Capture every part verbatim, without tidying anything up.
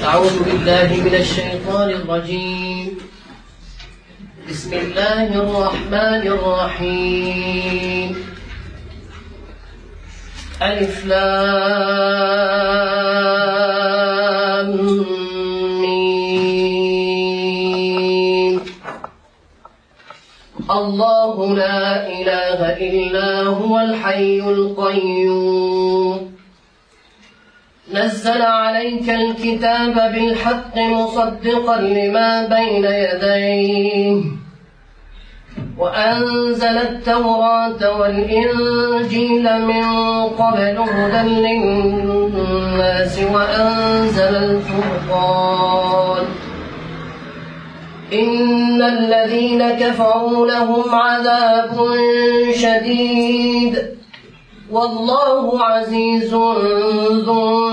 أعوذ بالله من الشيطان الرجيم. بسم الله الرحمن الرحيم. ألف لام ميم. الله لا إله إلا هو الحي القيوم. نزل عليك الكتاب بالحق مصدقا لما بين يديه وأنزل التوراة والإنجيل من قبل هدى للناس وأنزل الفرقان. إن الذين كفروا لهم عذاب شديد والله عزيز ذو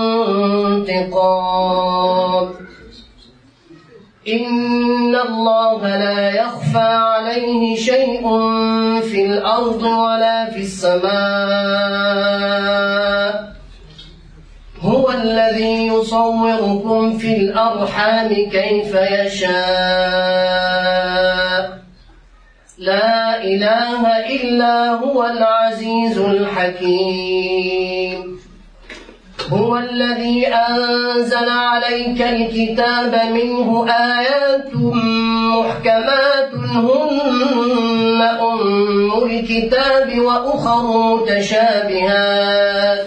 انتقام. إن الله لا يخفى عليه شيء في الأرض ولا في السماء. هو الذي يصوركم في الأرحام كيف يشاء. لا إله إلا هو العزيز الحكيم. هو الذي أنزل عليك الكتاب منه آيات محكمات هن أم الكتاب وأخر متشابهات.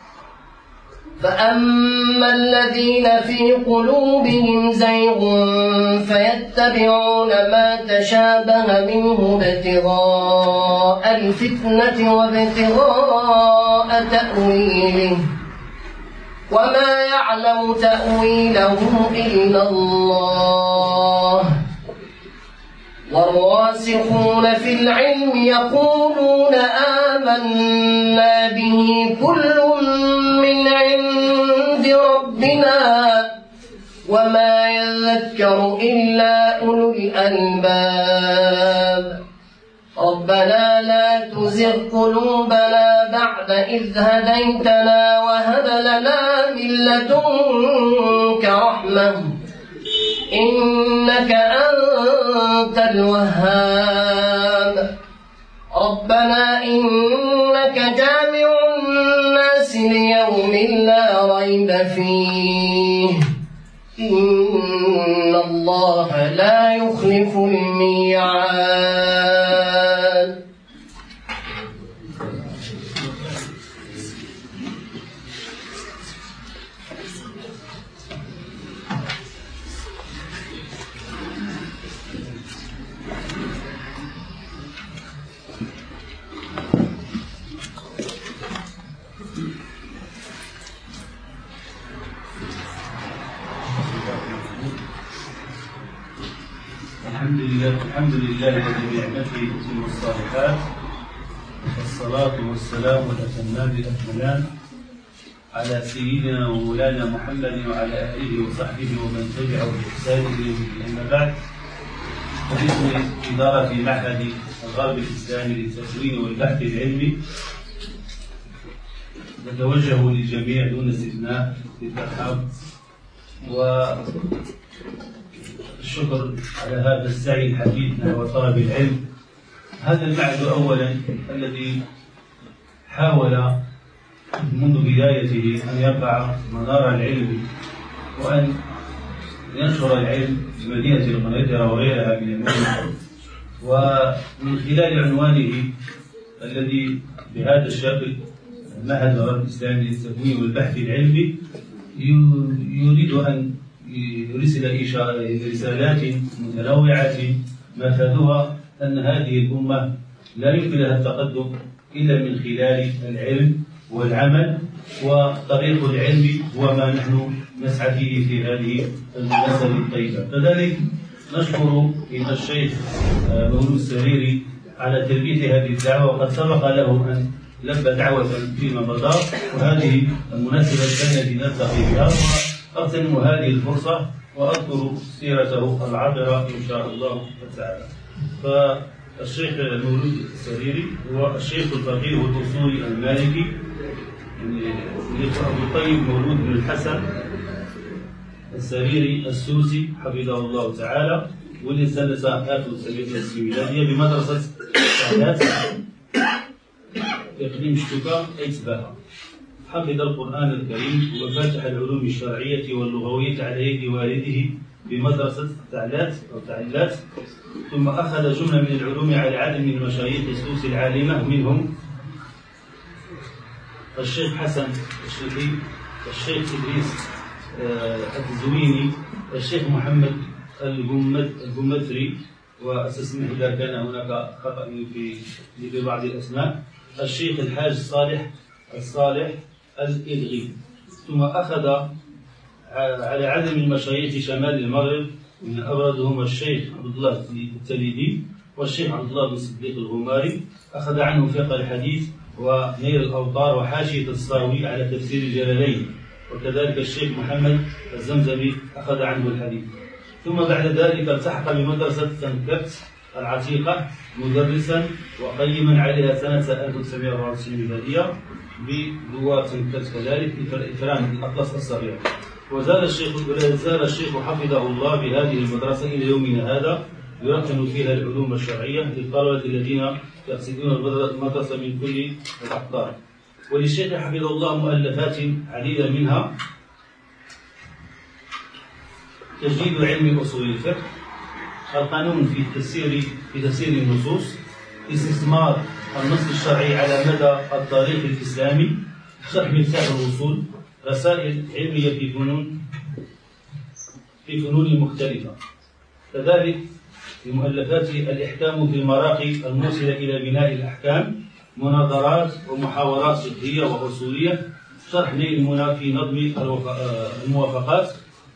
فأما الذين في قلوبهم زيغ فيتبعون ما تشابه منه ابتغاء الفتنة وابتغاء تأويله وما يعلم تأويله إلا الله. والراسخون في العلم يقولون آمنا به كل من عند ربنا وما يذكر إلا أولو الألباب. ربنا لا تزغ قلوبنا بعد إذ هديتنا وهب لنا من لدنك رحمة إنك أنت الوهاب. ربنا إنك جامع الناس ليوم لا ريب فيه إن الله لا يخلف الميعاد. الحمد لله الحمد لله الذي بنعمته تتم الصالحات والصلاة والسلام والأتمان الأكملان على سيدنا ومولانا محمد وعلى آله وصحبه ومن تبعه بإحسان إلى يوم الدين. أما بعد، باسم إدارة معهد الغرب الإسلامي للتكوين والبحث العلمي نتوجه للجميع دون استثناء بالترحاب والشكر على هذا السعي الحثيث نحو طلب العلم. هذا المعهد أولا الذي حاول منذ بدايته أن يرفع منار العلم وأن ينشر العلم في مدينة القنيطرة وغيرها من المدن، ومن خلال عنوانه الذي بهذا الشكل معهد الغرب الإسلامي للتكوين والبحث العلمي يريد أن يرسل رسالات متنوعة مفادها أن هذه الأمة لا يمكن لها التقدم إلا من خلال العلم والعمل، وطريق العلم هو ما نحن نسعى فيه في هذه المناسبة الطيبة. كذلك نشكر إلى الشيخ مولود السريري على تلبية هذه الدعوة، وقد سبق له أن لبى دعوة فيما مضى، وهذه المناسبة الثانية نلتقي بها، وأغتنم هذه الفرصة وأذكر سيرته العابرة إن شاء الله تعالى. فالشيخ مولود السريري هو الشيخ الفقيه الأصولي المالكي أبو الطيب مولود بن الحسن السريري السوسي حفظه الله تعالى، ولد سنة ألف وتسعمائة ميلادية بمدرسة سعدات إقليم شتوكا إتباها. حفظ القرآن الكريم وفاتح العلوم الشرعية واللغوية على يد والده بمدرسة تعلات أو تعلات، ثم أخذ جملة من العلوم على عدد من المشايخ السوسي العالمة، منهم الشيخ حسن الشيخي، الشيخ إدريس الزويني، الشيخ محمد الجمثري، وأستسمح إذا كان هناك خطأ في في بعض الأسماء، الشيخ الحاج صالح الصالح الإلغي. ثم أخذ على عدد من مشايخ شمال المغرب، من أبرزهم الشيخ عبد الله التليدي والشيخ عبد الله بن صديق الغماري، أخذ عنه فقه الحديث ونيل الأوطار وحاشية الصاوي على تفسير الجلالين، وكذلك الشيخ محمد الزمزمي أخذ عنه الحديث. ثم بعد ذلك التحق بمدرسة سنكبت العتيقة مدرسا وقيما عليها سنة ألف وتسعمائة وأربعة وتسعين ميلادية بدوار سنكبت كذلك إكرام الأطلس الصغير. وزال الشيخ زال الشيخ حفظه الله بهذه المدرسة إلى يومنا هذا، يركن فيها العلوم الشرعية للطلبة الذين يقصدون المدرسة من كل الأقطار. وللشيخ حفظه الله مؤلفات عديدة، منها تجديد علم أصول الفقه، القانون في تفسير في تفسير النصوص، استثمار النص الشرعي على مدى التاريخ الإسلامي، شرح مفتاح الوصول، رسائل علمية في فنون في فنون مختلفة. كذلك في مؤلفات الإحكام في المراقي الموصلة إلى بناء الأحكام، مناظرات ومحاورات فقهية وأصولية، شرح نيل المنى في نظم الموافقات،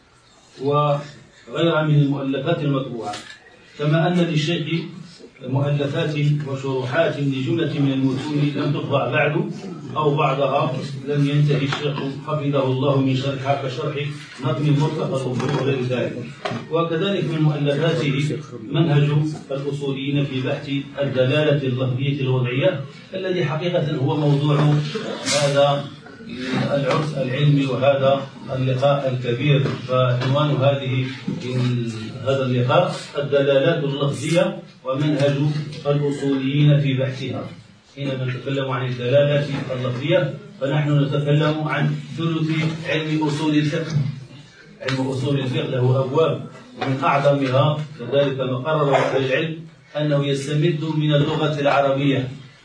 وغيرها من المؤلفات المطبوعة. كما أن للشيخ مؤلفات وشروحات لجملة من المتون لم تطبع بعد أو بعضها لم ينتهي الشيخ حفظه الله من شرحها، كشرح نظم المرتقى وغير ذلك. وكذلك من مؤلفاته منهج الأصوليين في بحث الدلالة اللفظية الوضعية، الذي حقيقة هو موضوع هذا العرس العلمي وهذا اللقاء الكبير. فعنوان هذه هذا اللقاء الدلالات اللفظية ومنهج الأصوليين في بحثها. حينما نتكلم عن الدلالات اللفظية فنحن نتكلم عن ثلث علم أصول الفقه. علم أصول الفقه له أبواب، ومن أعظمها كذلك ما قرر أهل العلم أنه يستمد من اللغة العربية.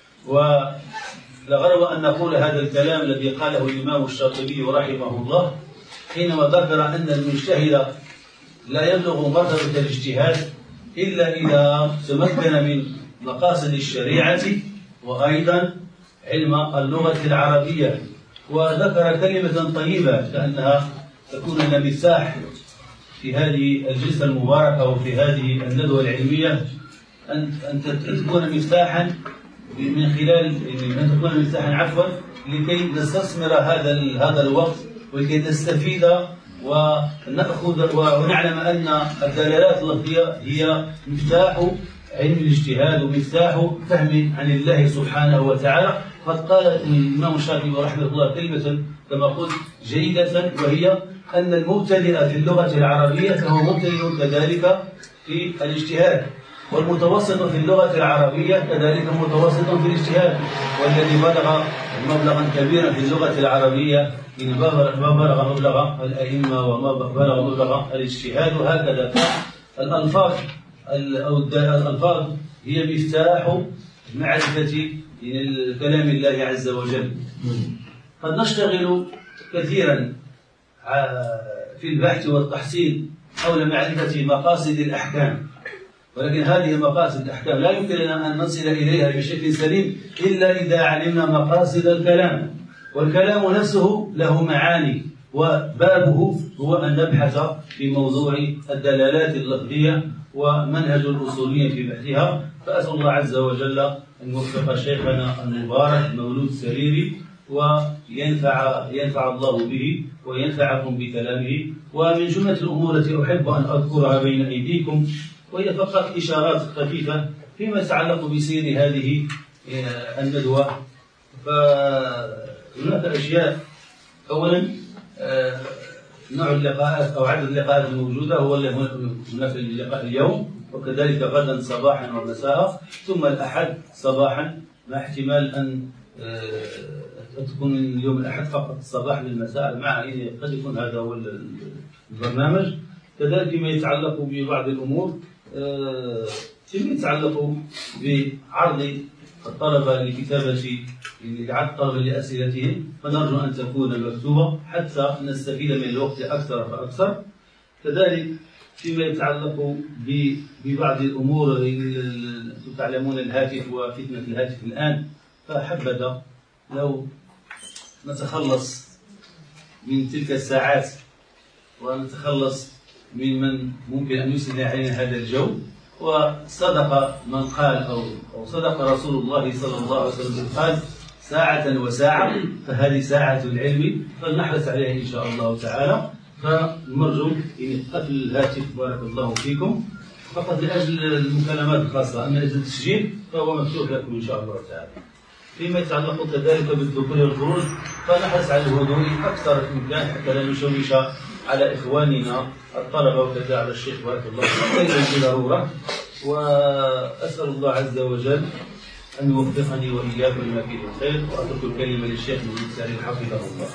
ولغرض أن نقول هذا الكلام الذي قاله الإمام الشاطبي رحمه الله حينما ذكر أن المجتهد لا يبلغ مرتبة الاجتهاد إلا إذا تمكن من مقاصد الشريعة وأيضا علم اللغة العربية. وذكر كلمة طيبة كأنها تكون لنا مفتاح في هذه الجلسة المباركة وفي هذه الندوة العلمية، أن تكون مفتاحا من خلال أن تكون مفتاحا عفوا لكي نستثمر هذا هذا الوقت ولكي نستفيد ونأخذ ونعلم أن الدلالات اللفظية هي مفتاح علم الاجتهاد ومفتاح فهم عن الله سبحانه وتعالى. قد قال الإمام الشافعي رحمه الله كلمة كما قلت جيدة، وهي أن المبتدئ في اللغة العربية فهو مبتدئ كذلك في الاجتهاد، والمتوسط في اللغة العربية كذلك متوسط في الاجتهاد، والذي بلغ مبلغا كبيرا في اللغة العربية ما بلغ مبلغ الأئمة وما بلغ مبلغ الاجتهاد. وهكذا الألفاظ أو الألفاظ هي مفتاح معرفة كلام الله عز وجل. قد نشتغل كثيرا في البحث والتحصيل حول معرفة مقاصد الأحكام، ولكن هذه مقاصد الأحكام لا يمكن لنا أن نصل إليها بشكل سليم إلا إذا علمنا مقاصد الكلام. والكلام نفسه له معاني، وبابه هو أن نبحث في موضوع الدلالات اللفظية ومنهج الأصوليين في بحثها. فأسأل الله عز وجل أن يوفق شيخنا المبارك مولود سريري وينفع ينفع الله به وينفعكم بكلامه. ومن جملة الأمور التي أحب أن أذكرها بين أيديكم وهي فقط إشارات خفيفة فيما يتعلق بسير هذه الندوة. فهناك أشياء. أولا نوع اللقاءات أو عدد اللقاءات الموجودة هو اللي هنا في اللقاء اليوم، وكذلك غدا صباحا ومساء، ثم الأحد صباحا، مع احتمال أن تكون اليوم الأحد فقط صباحا للمساء، مع قد يكون هذا هو البرنامج. كذلك فيما يتعلق ببعض الأمور فيما يتعلق بعرض الطلبة لكتابة لعرض الطلبة لأسئلتهم، فنرجو أن تكون مكتوبة حتى نستفيد من الوقت أكثر فأكثر. كذلك فيما يتعلق ببعض الأمور، أنتم تعلمون الهاتف وفتنة الهاتف الآن، فحبذا لو نتخلص من تلك الساعات ونتخلص من من ممكن أن يسند علينا هذا الجو. وصدق من قال أو أو صدق رسول الله صلى الله عليه وسلم قال: ساعة وساعة، فهذه ساعة العلم، فلنحرص عليها إن شاء الله تعالى. فنرجو إن قفل الهاتف بارك الله فيكم فقط لأجل المكالمات الخاصة، أما أجل التسجيل فهو مفتوح لكم إن شاء الله تعالى. فيما يتعلق كذلك بالدخول والخروج فنحرص على الهدوء أكثر الإمكان حتى لا نشوش على إخواننا الطلبة وكذا على الشيخ بارك الله فيه ضرورة. وأسأل الله عز وجل أن يوفقني وإياكم لما فيه الخير، وأترك الكلمة للشيخ من السعيد حفظه الله.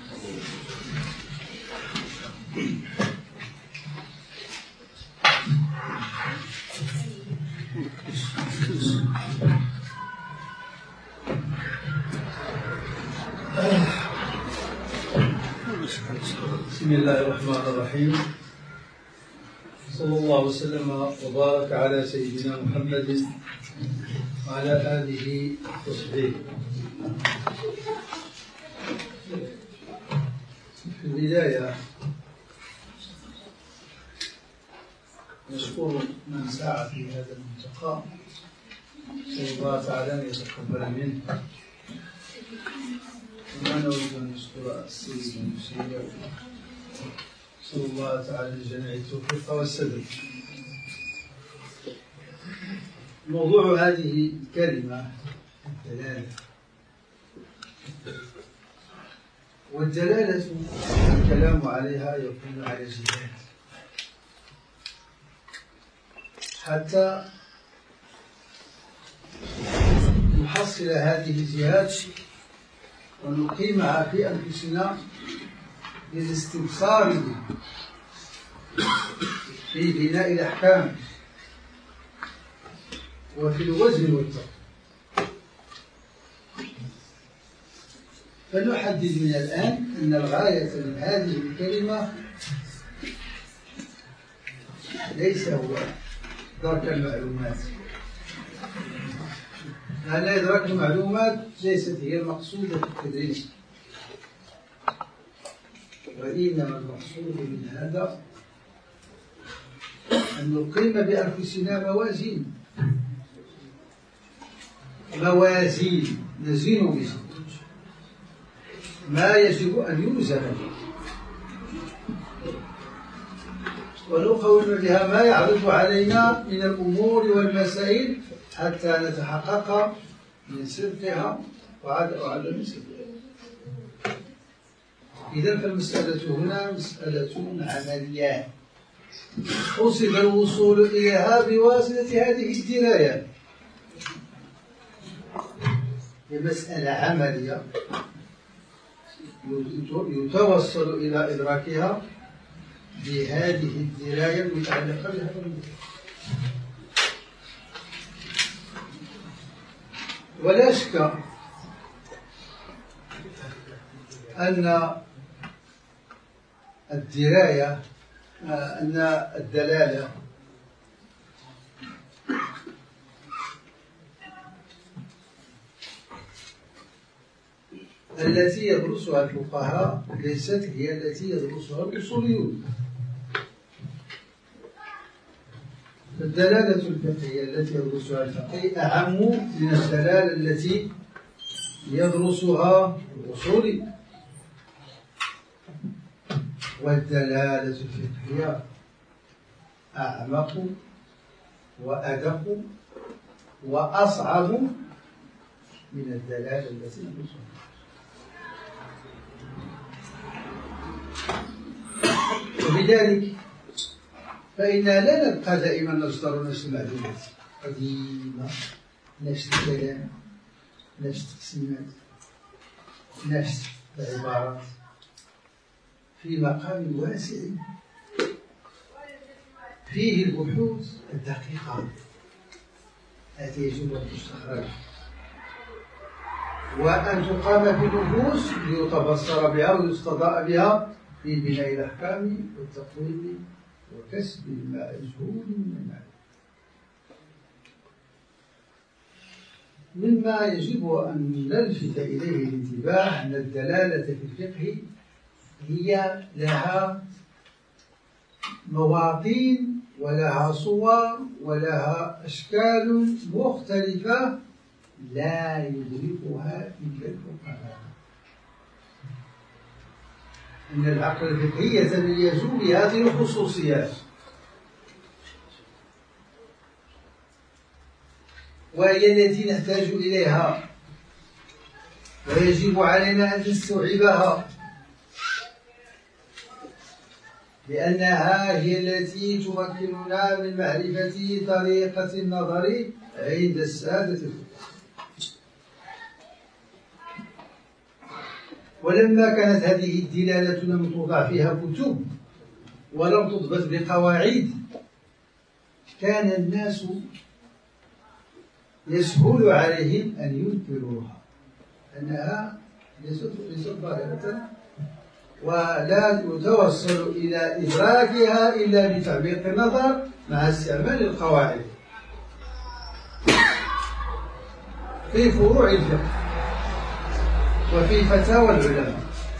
بسم الله الرحمن الرحيم. صلى الله وسلم وبارك على سيدنا محمد وعلى آله وصحبه. في البداية نشكر من سعى في هذا الملتقى، نسأل الله تعالى أن يتقبل منه. وما نريد أن نشكر السيد والمسير، نسأل الله تعالى للجميع التوفيق والسداد. موضوع هذه الكلمة الدلالة، والدلالة الكلام عليها يكون على جهات حتى نحصل هذه الجهات ونقيمها في أنفسنا للاستبصار في بناء الأحكام وفي الوزن والضبط. فنحدد من الآن أن الغاية من هذه الكلمة ليس هو درك المعلومات، لأن إدراك المعلومات ليست هي المقصودة في التدريس، وإنما المقصود من هذا أن نقيم بأنفسنا موازين موازين نزين بها ما يجب أن يوزن به، ونقوم بها ما يعرض علينا من الأمور والمسائل حتى نتحقق من صدقها وعدم صدقها. إذا فالمسألة هنا مسألة عملية قصد الوصول إليها بواسطة هذه الدراية. هي مسألة عملية يتوصل إلى إدراكها بهذه الدراية المتعلقة بهذا الموضوع. ولا شك أن الدراية أن الدلالة التي يدرسها الفقهاء ليست هي التي يدرسها الأصوليون. الدلالة الفقهية التي يدرسها الفقيه أعم من الدلالة التي يدرسها الأصولي، والدلالة الفقهية أعمق وأدق وأصعب من الدلالة التي يدرسها. وبذلك فإننا لا نبقى دائما نصدر نفس المعلومات قديمة، نفس الكلام، نفس التقسيمات، نفس العبارات، في مقام واسع فيه البحوث الدقيقة التي يجب أن تستخرج وأن تقام في النفوس ليتبصر بها ويستضاء بها في بناء الأحكام والتقويم وكسب المجهول من المعرفة. مما يجب أن نلفت إليه الانتباه أن الدلالة في الفقه هي لها مواطين ولها صور ولها أشكال مختلفة لا يدركها إلا الفقهاء. إن العقل الفقهي يتميز بهذه الخصوصيات، وهي التي نحتاج إليها ويجب علينا أن نستوعبها، لأنها هي التي تمكننا من معرفة طريقة النظر عند السادة الفقهاء. ولما كانت هذه الدلالة لم توضع فيها كتب ولم تضبط بقواعد، كان الناس يسهل عليهم أن ينكروها، أنها ليست ظاهرة ولا يتوصل إلى إدراكها إلا بتعميق النظر مع استعمال القواعد في فروع الفقه وفي فتاوى العلماء.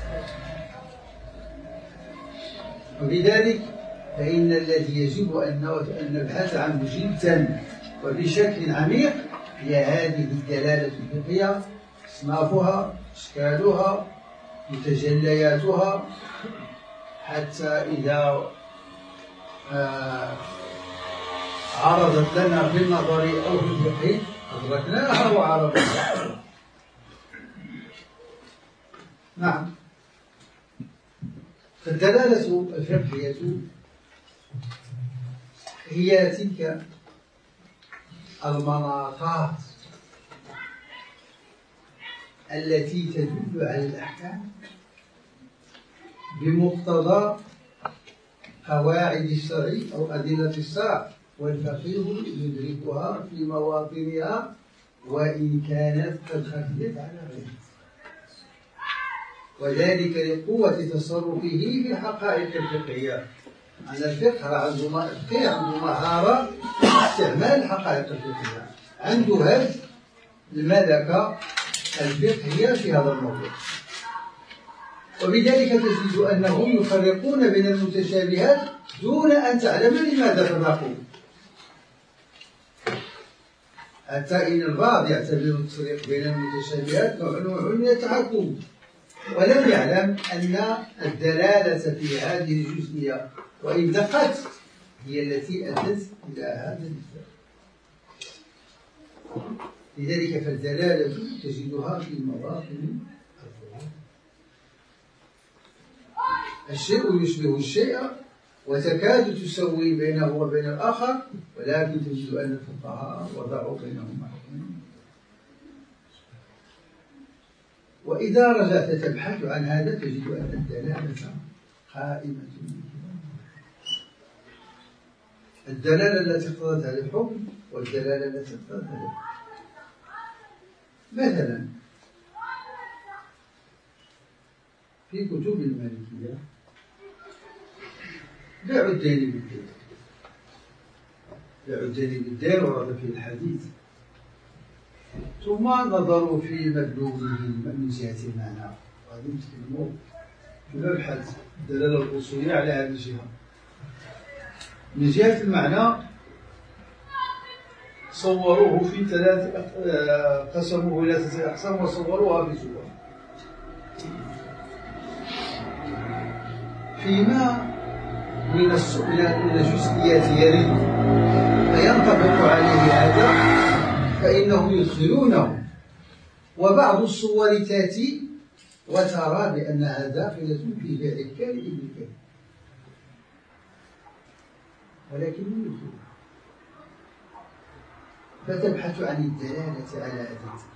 وبذلك فإن الذي يجب أن نبحث عنه جدا وبشكل عميق هي هذه الدلالة الفقهية، أصنافها، أشكالها، متجلياتها، حتى إذا آه عرضت لنا في النظر أو في الفقه أدركناها وعرضناها. نعم، فالدلالة الفقهية هي تلك المناطات التي تدل على الأحكام بمقتضى قواعد الشرع أو أدلة الشرع، والفقيه يدركها في مواطنها وإن كانت قد خفيت على غيره، وذلك لقوة تصرفه في الحقائق الفقهية. أن الفقه عنده عنده مهارة استعمال الحقائق الفقهية، عنده هذه الملكة الفقهية في هذا الموضوع. وبذلك تجد أنهم يفرقون بين المتشابهات دون أن تعلم لماذا فرقوا، حتى إن البعض يعتبر التفريق بين المتشابهات نوع من التحكم، ولم يعلم أن الدلالة في هذه الجزئية وإن دقت هي التي أدت إلى هذا الفرق. لذلك فالدلالة تجدها في مواطن الفروع. الشيء يشبه الشيء وتكاد تسوي بينه وبين الآخر، ولكن تجد أن الفقهاء وضعوا بينهما حكما. وإذا رجعت تبحث عن هذا تجد أن الدلالة قائمة. الدلالة التي اقتضت على الحكم والدلالة التي اقتضت على الحكم. مثلا في كتب المالكية بيع الدين بالدين، بيع الدين بالدين ورد في الحديث، ثم نظروا في مدلوله من جهة المعنى، وهذه نتكلموا في مبحث الدلالة الأصولية على هذه الجهة. من جهة المعنى صوروه في ثلاث، قسموه إلى ثلاثة أقسام وصوروها في صور. فيما من الجزئيات يرد فينطبق عليه هذا فإنهم يدخلونه، وبعض الصور تأتي وترى بأنها داخلة في بيع الكائن بالكائن. ولكن من يدخلها، فتبحث عن الدلالة على هذا التحقيق،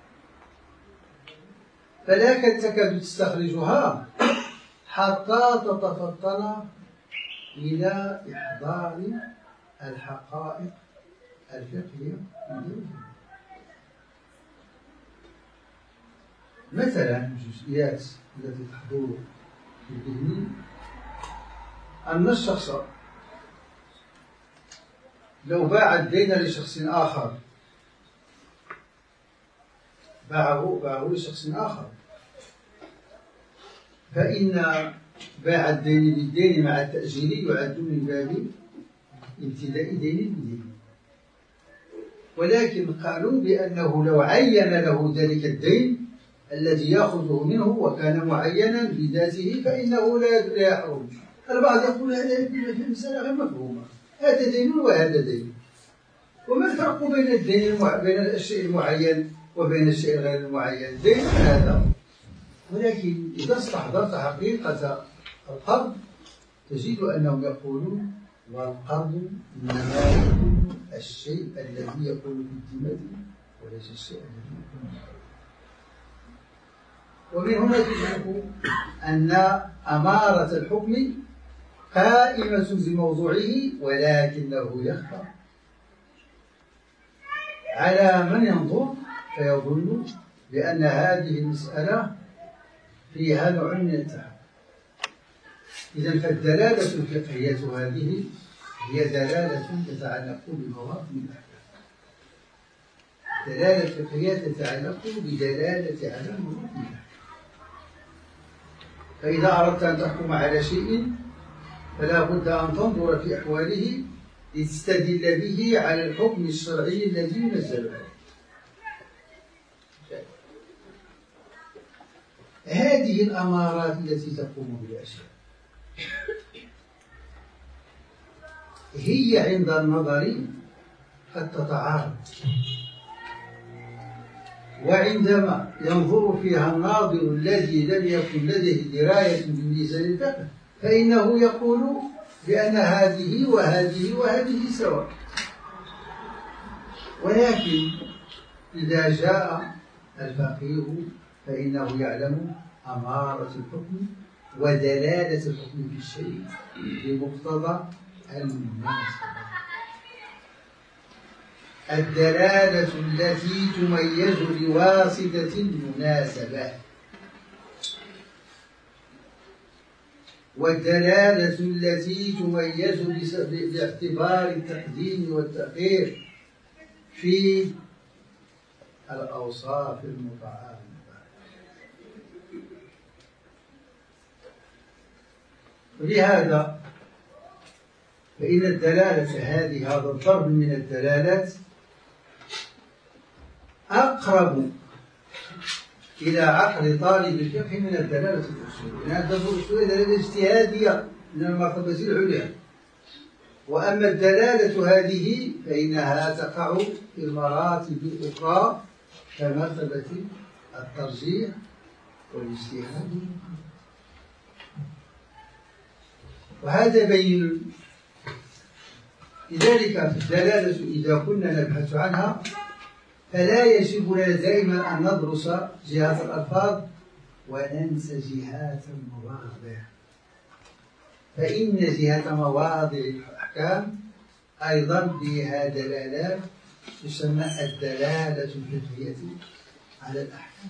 فلا تكاد تستخرجها حتى تتفطن إلى إحضار الحقائق الفقهية. مثلا الجزئيات التي تحضر في الذهن أن الشخص لو باع الدين لشخص آخر باعه باعه لشخص آخر، فإن باع الدين بالدين مع التأجيل يعد من باب ابتداء دين بدين، ولكن قالوا بأنه لو عين له ذلك الدين الذي يأخذه منه وكان معينا بذاته فإنه لا يحرم. البعض يقول هذه المسألة غير مفهومة، هذا دين وهذا دين، وما الفرق بين الدين بين الشيء المعين وبين الشيء غير المعين؟ دين هذا. ولكن إذا استحضرت حقيقة القرض تجد أنهم يقولون والقرض إنما يكون الشيء الذي يكون في الذمة وليس الشيء الذي يكون في الأرض. ومن هنا تدرك أن أمارة الحكم قائمة بموضوعه، ولكنه يخفى على من ينظر فيظن بأن هذه المسألة فيها نوع من التحقق. إذن فالدلالة الفقهية هذه هي دلالة تتعلق بمواطن الأحكام. الدلالة الفقهية تتعلق بدلالة على مواطن الأحكام. فإذا أردت أن تحكم على شيء فلا بد أن تنظر في أحواله لتستدل به على الحكم الشرعي الذي ينزل عليه. هذه الأمارات التي تقوم بالأشياء هي عند النظر قد تتعارض، وعندما ينظر فيها الناظر الذي لم يكن لديه دراية بميزان الفقه فإنه يقول بأن هذه وهذه وهذه سواء. ولكن إذا جاء الفقيه فإنه يعلم أمارة الحكم ودلالة الحكم في الشيء بمقتضى المناسبة، الدلالة التي تميز بواسطة المناسبة، والدلالة التي تميز باعتبار التقديم والتأخير في الأوصاف المتعارضة. ولهذا فإن الدلالة هذه هذا الضرب من الدلالات أقرب إلى عقل طالب الفقه من الدلالة الأصولية، لأن الدلالة الأصولية دلالة اجتهادية من المرتبة العليا، وأما الدلالة هذه فإنها تقع في المراتب الأخرى كمرتبة الترجيح والاجتهاد. وهذا بين. لذلك الدلالة إذا كنا نبحث عنها فلا يجب لنا دائما أن ندرس جهات الألفاظ وننسى جهات المواضع، فإن جهة مواضع الأحكام أيضا بها دلالات تسمى الدلالة الفقهية على الأحكام.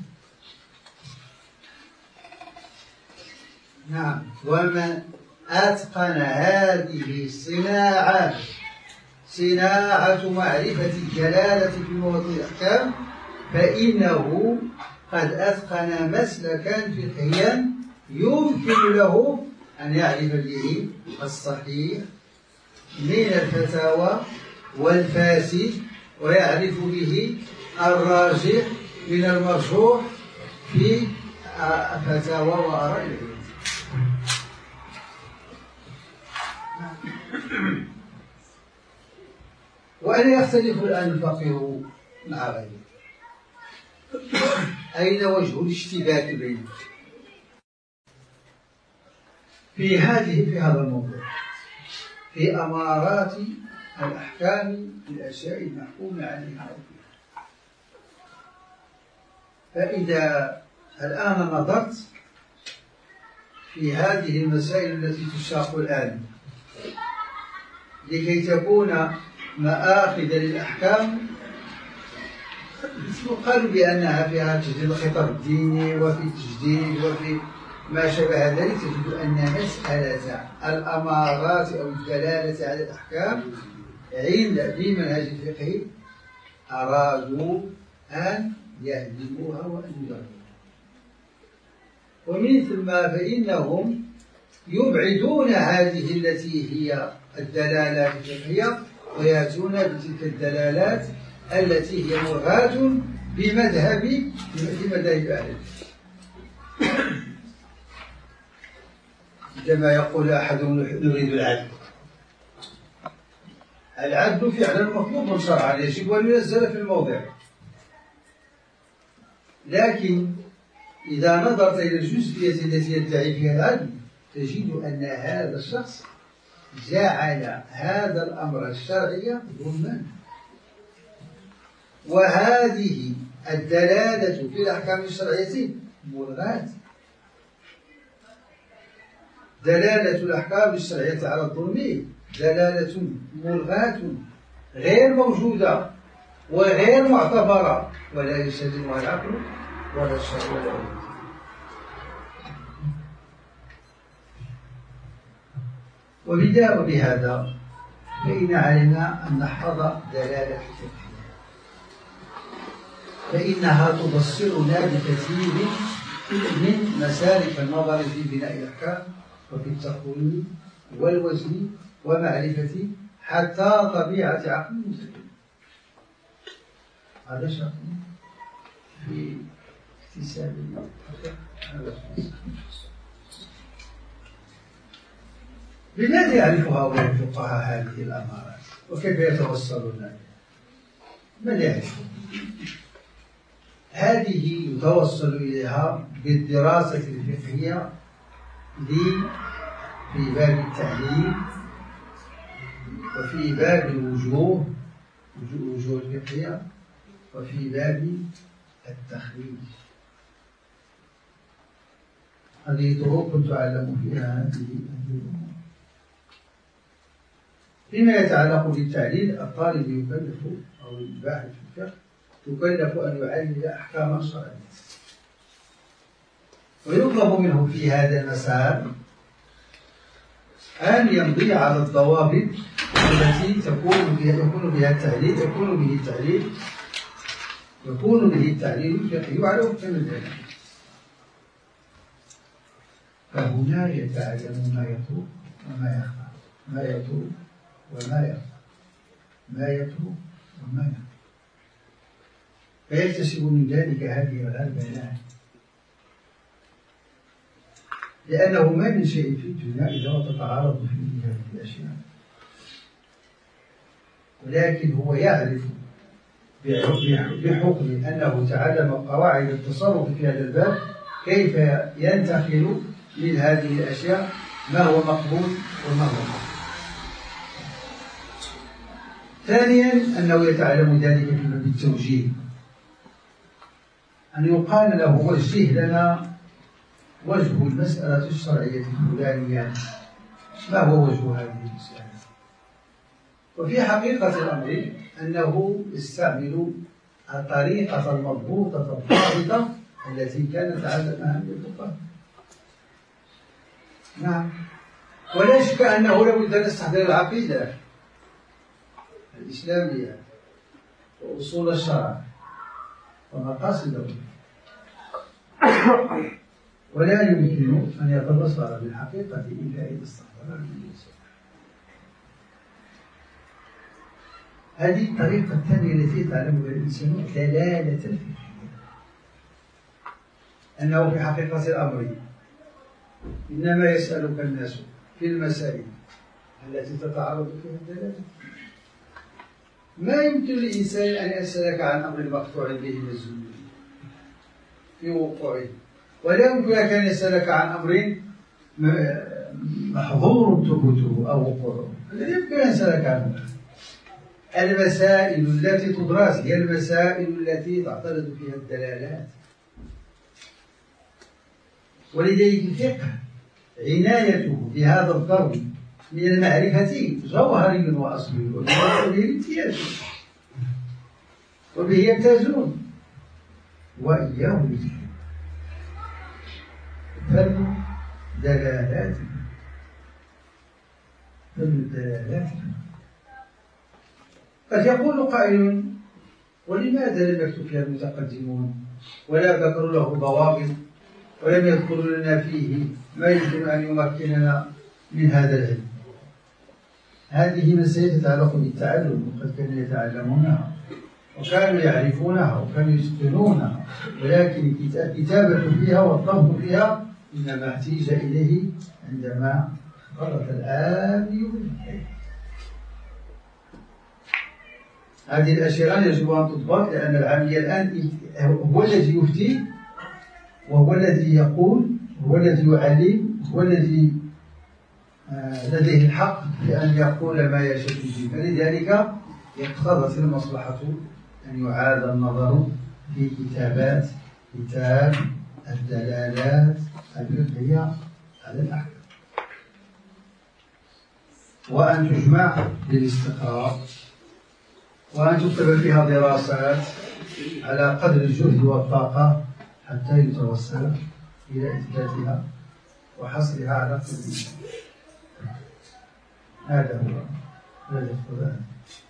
نعم، ومن أتقن هذه الصناعة صناعة معرفة الدلالة في مواضيع الأحكام فإنه قد أتقن مسلكا فقهيا يمكن له أن يعرف به الصحيح من الفتاوى والفاسد، ويعرف به الراجح من المرجوح في الفتاوى وآراء العلم. وأين يختلف الآن الفقيه مع غيره؟ أين وجه الاشتباك بينهم في هذه في هذا الموضوع؟ في أمارات الأحكام في الأشياء المحكوم عليها. فإذا الآن نظرت في هذه المسائل التي تشاق الآن لكي تكون مآخذ للأحكام، يقال بأنها فيها تجديد الخطاب الديني وفي تجديد وفي ما شابه ذلك، تجد أن مسألة الأمارات أو الدلالة على الأحكام عند في منهج الفقه أرادوا أن يهدموها وأن يضربوها، ومن ثم فإنهم يبعدون هذه التي هي الدلالات الفقهية ويأتون بتلك الدلالات التي هي مرغاة بمذهب بمذاهب أهل الفقه. عندما يقول أحدهم نريد العدل، العدل فعلا مطلوب شرعا يجب أن ينزل في الموضع، لكن إذا نظرت إلى الجزئية التي يدعي فيها العدل تجد أن هذا الشخص جعل هذا الأمر الشرعي ظلما، وهذه الدلالة في الأحكام الشرعية مرغاة. دلالة الأحكام الشرعية على الظلم دلالة مرغاة غير موجودة وغير معتبرة، ولا يسلمها العقل ولا الشرع ولا العلم. وبداء بهذا فإن علينا أن نحفظ دلالة الفقه، فإنها تبصرنا بكثير من مسالك النظر في بناء الأحكام وفي التقويم والوزن ومعرفة حتى طبيعة عقل المسلم. هذا شرط في اكتساب لماذا يعرف هؤلاء الفقهاء هذه الأمارات وكيف يتوصلون إليها؟ من يعرفون؟ هذه يتوصل إليها بالدراسة الفقهية في باب التعليل وفي باب الوجوه وجوه الفقهية وفي باب التخريج. هذه طرق تعلم فيها هذه الأمور. فيما يتعلق بالتعليل الطالب يكلف أو الباحث في الفقه يكلف أن يعلل أحكاما شرعية، ويطلب منه في هذا المسار أن يمضي على الضوابط التي تكون بها يكون بها التعليل يكون به التعليل يكون به التعليل الفقهي على حكم ذلك. فهنا يتعلم ما يطلب وما يخفى، ما يطلب وما يخفى، ما يطلب وما يخفى، فيكتسب من ذلك هذه الغلبة، لأنه ما من شيء في الدنيا إذا تتعارض فيه هذه الأشياء، ولكن هو يعرف بحكم أنه تعلم قواعد التصرف في هذا الباب كيف ينتقل من هذه الأشياء ما هو مقبول وما هو مقبول. ثانيا أنه يتعلم ذلك في باب التوجيه، أن يقال له وجه لنا وجه المسألة الشرعية الفلانية، ما هو وجه هذه المسألة؟ وفي حقيقة الأمر أنه يستعمل الطريقة المضبوطة الضابطة التي كانت تعلمها من الفقهاء. نعم، ولا شك أنه لابد أن نستحضر العقيدة الإسلامية وأصول الشرع ومقاصده، ولا يمكن أن يتبصر بالحقيقة إلا إذا استحضر الإنسان. هذه الطريقة الثانية التي يتعلم بها الإنسان دلالة الفقهية، أنه في حقيقة الأمر إنما يسألك الناس في المسائل التي تتعارض فيها الدلالة. ما يمكن للإنسان أن يسألك عن أمر مقطوع به مجزوم في وقوعه، ولا يمكن لك أن يسألك عن أمر محظور ثبوته أو وقوعه الذي يمكن أن يسألك عنه. المسائل التي تدرس هي المسائل التي تعترض فيها الدلالات. ولذلك الفقه عنايته بهذا الضرب من المعرفة جوهري وأصلي، وبه الامتياز وبه يمتازون وإياه يزكون. فن دلالات فن الدلالات. قد يقول قائل: ولماذا لم يكتب فيها المتقدمون ولا ذكروا له ضوابط ولم يذكروا لنا فيه ما يمكن أن يمكننا من هذا العلم؟ هذه مسائل تتعلق بالتعلم، وقد كانوا يتعلمونها وكانوا يعرفونها وكانوا يتقنونها، ولكن الكتابة فيها والضبط فيها إنما احتيج إليه عندما فرط الآبي بالحياة. هذه الأشياء يجب أن تضبط، لأن العامي الآن هو الذي يفتي وهو الذي يقول، هو الذي يعلم، هو الذي لديه الحق في أن يقول ما يشاء فيه. فلذلك اقتضت المصلحة أن يعاد النظر في كتابات كتاب الدلالات الفقهية على الأحكام، وأن تجمع للاستقراء، وأن تكتب فيها دراسات على قدر الجهد والطاقة حتى يتوصل إلى إثباتها وحصرها على كل. هذا هو هذا القرآن.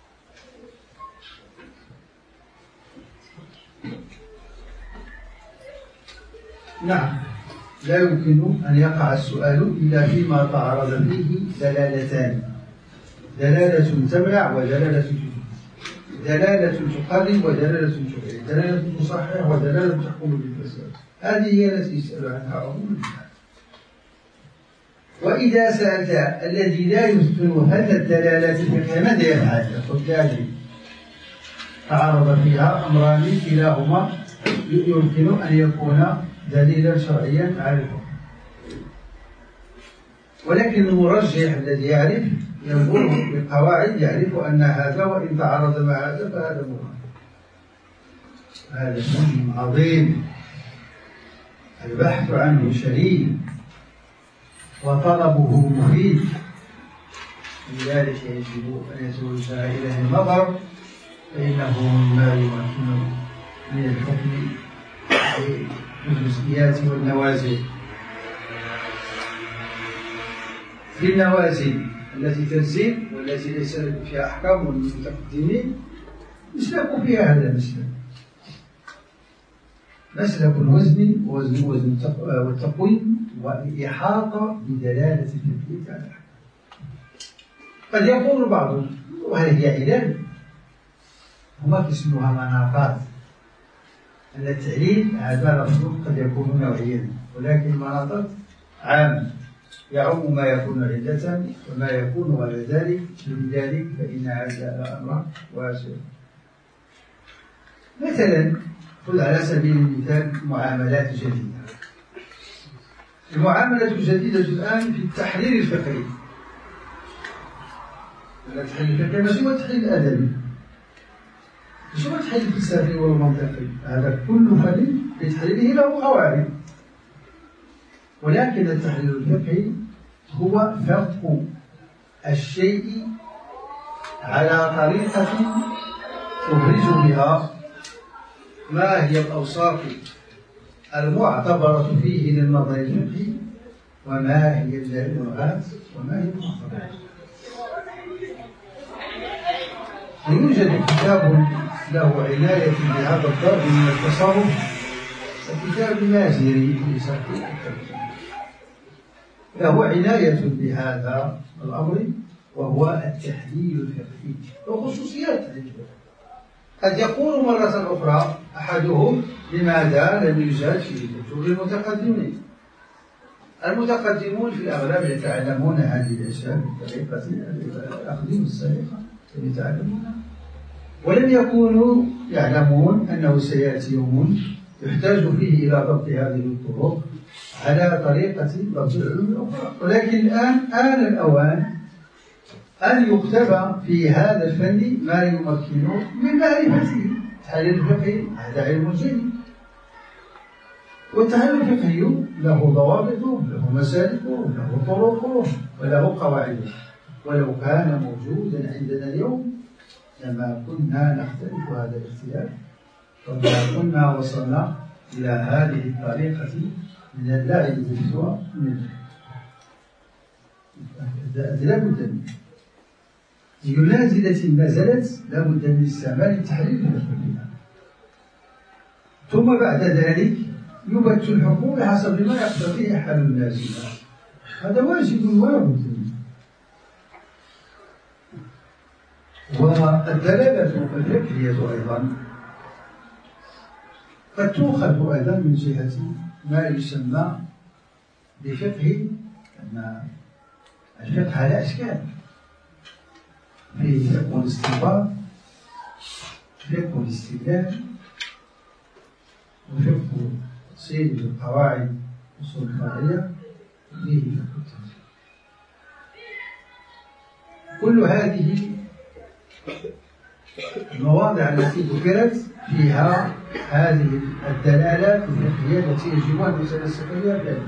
نعم، لا يمكن أن يقع السؤال إلا فيما تعرض فيه دلالتان: دلالة تمنع ودلالة تجيب، دلالة تقرب ودلالة تبعد، دلالة تصحح ودلالة تحكم بالفساد. هذه هي التي يسأل عنها عموما. وإذا سألت الذي لا يثبت هذه الدلالات الفقهية ماذا يفعل؟ قلت تعارض فيها أمران كلاهما يمكن أن يكون دليلا شرعيا على الحكم، ولكن المرجح الذي يعرف ينظر بالقواعد يعرف أن هذا وإن تعارض مع هذا فهذا مراد. هذا فن عظيم البحث عنه شريف وطلبه مفيد، لذلك يجب أن يتوجه إليه النظر، فإنه مما يمكن من الحكم في الجزئيات والنوازل. في النوازل التي تنزل والتي ليس فيها أحكام والمتقدمين يسلك فيها هذا المسلك، مسلك الوزن ووزن وزن والتقويم والإحاطة بدلالة الفقهية على الأحكام. قد يقول بعضهم: وهل هي علل؟ هما قسموها مناطات، أن التعليل هذا لفظ قد يكون نوعيا، ولكن مناطات عام يعم ما يكون علة وما يكون غير ذلك، لذلك فإن هذا الأمر واسع. مثلا خذ على سبيل المثال معاملات جديدة. المعاملة الجديدة الآن في التحرير الفقهي. التحرير الفقهي ماشي هو التحرير الأدبي، ماشي هو التحرير الفلسفي والمنطقي، هذا كل فن بتحريره له قواعد، ولكن التحرير الفقهي هو فرق الشيء على طريقة تبرز بها ما هي الأوصاف المعتبرة فيه للنظر الفقهي، وما هي اللغات، وما هي المعتبرات. يوجد كتاب له عناية بهذا الضرب من التصرف، الكتاب المازري في شرح الترجمة، له عناية بهذا الأمر، وهو التحليل الفقهي وخصوصيات الفقه. قد يقول مرة أخرى أحدهم: لماذا لم يوجد في كتب المتقدمين؟ المتقدمون في الأغلب يتعلمون هذه الأشياء بطريقة الأخذ والسرقة يتعلمونها، ولم يكونوا يعلمون أنه سيأتي يوم يحتاج فيه إلى ضبط هذه الطرق على طريقة ضبط العلوم الأخرى. ولكن الآن آن الأوان أن يكتب في هذا الفن ما يمكنه من معرفته. التحليل الفقهي هذا علم جيد، والتحليل الفقهي له ضوابطه، له مسالكه، له طرقه، وله قواعده. ولو كان موجودا عندنا اليوم لما كنا نختلف هذا الاختلاف، وما كنا وصلنا إلى هذه الطريقة من اللعب بالسوء من لا بد منه. أي نازلة نزلت لا بد من استعمال التحليل الفقهي، ثم بعد ذلك يبت الحكم بحسب ما يقتضيه حال النازلة. هذا واجب ولا بد منه. والدلالة الفقهية أيضا قد تؤخذ أيضا من جهة ما يسمى بفقه، أن الفقه على أشكال، فيه فقه الاستنباط، فقه الاستدلال، وفقه تفصيل القواعد أصول الفرعية، فيه فقه التنزيل. كل هذه المواضع التي ذكرت فيها هذه الدلالات الفقهية التي يجب أن نتمسك بها فعلا.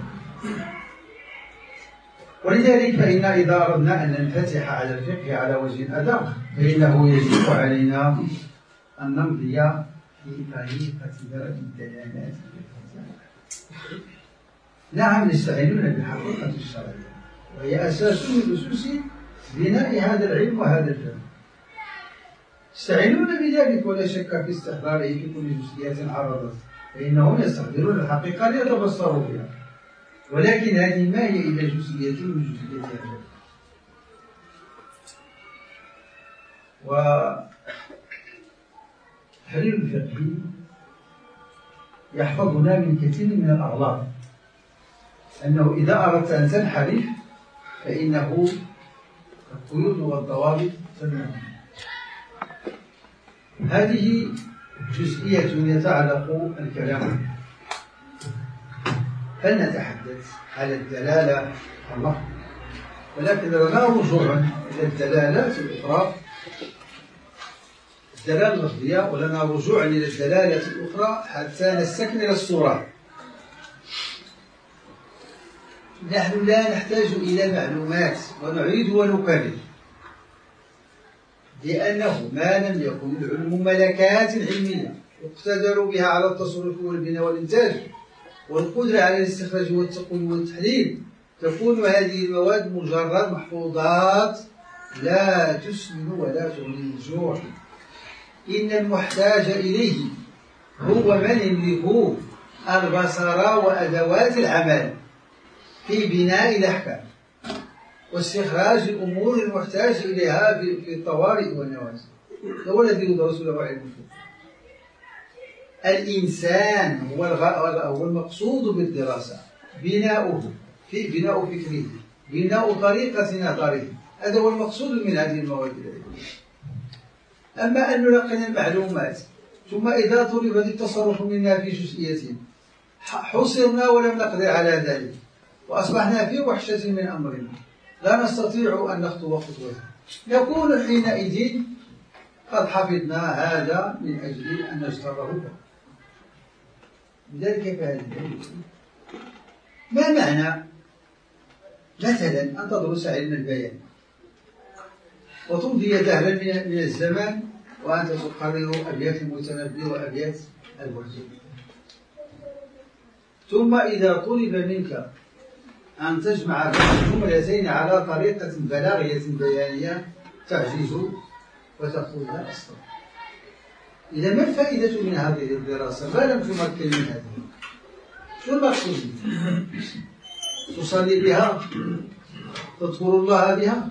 ولذلك فإن إذا أردنا أن ننفتح على الفقه على وجه أدق فإنه يجب علينا أن نمضي في طريقة درء الدلالات الفقهية. نعم، نستعينون بالحقيقة الشرعية، وهي أساس من أسس بناء هذا العلم وهذا الفهم. يستعينون بذلك ولا شك في استحضاره في كل جزئيات عرضت، فإنهم يستحضرون الحقيقة ليتبصروا بها، ولكن هذه ما هي إلا جزئية من جزئيات العلم. والتحليل الفقهي يحفظنا من كثير من الأغلاط، أنه إذا أردت أن تنحرف فإنه القيود والضوابط تمنعه. هذه جزئية يتعلق الكلام، فلنتحدث على الدلالة اللفظية، ولكن لنا رجوع إلى الدلالات الأخرى، الدلالة اللفظية، ولنا رجوع إلى الدلالة الأخرى حتى نستكمل الصورة. نحن لا نحتاج إلى معلومات ونعيد ونكرر، لأنه ما لم يكن العلم ملكات علمية يقتدر بها على التصرف والبناء والإنتاج والقدرة على الاستخراج والتقويم والتحليل، تكون هذه المواد مجرد محفوظات لا تسمن ولا تغني الجوع. إن المحتاج إليه هو من يملك البصر وأدوات العمل في بناء الأحكام واستخراج الأمور المحتاج إليها في الطوارئ والنوازل. هو الذي يدرس له علم الفقه. الإنسان هو هو المقصود بالدراسة، بناؤه في بناء فكره، بناء طريقة نظره، هذا هو المقصود من هذه المواد العلمية. أما أن نلقن المعلومات ثم إذا طلب التصرف منا في جزئية حصرنا ولم نقدر على ذلك وأصبحنا في وحشة من أمرنا لا نستطيع أن نخطو خطوة، نكون حينئذ قد حفظنا هذا من أجل أن نجتره. لذلك فهذا ما معنى مثلا أن تدرس علم البيان وتمضي دهرا من الزمان وأنت تقرر أبيات المتنبي وأبيات الوحيد، ثم إذا طلب منك أن تجمع جملتين على طريقة بلاغية بيانية تعجز وتقول لا أصلا. إذا ما الفائدة من هذه الدراسة ما لم تمكن من هذه؟ شو المقصود؟ تصلي بها؟ تذكر الله بها؟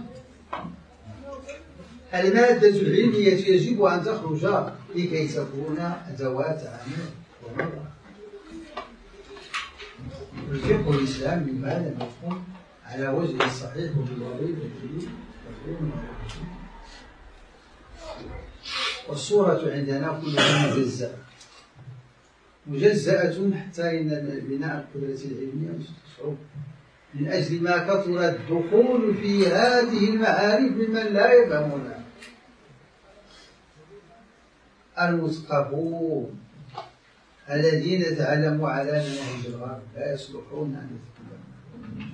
المادة العلمية يجب أن تخرج لكي تكون أدوات عمل ومرة. الفقه الإسلامي من هذا المفهوم على وجه الصحيح وبالوضيح والجديد مفهوم. والصورة عندنا كلها مجزأة مجزأة حتى إن بناء القدرة العلمية مصعوب من أجل ما كثر الدخول في هذه المعارف ممن لا يفهمونها. المثقفون الذين تعلموا على مناهج الغرب لا يصلحون أن يتكلموا.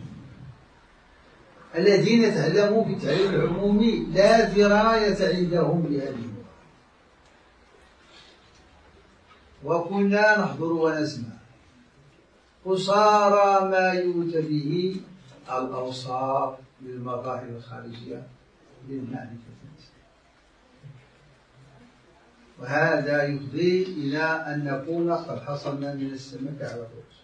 الذين تعلموا في التعليم العمومي لا دراية عندهم بهذه اللغة. وكنا نحضر ونسمع قصارى ما يؤتى به الأوصاف للمظاهر الخارجية للمعرفة، وهذا يفضي إلى أن نكون قد حصلنا من السمك على الرؤوس.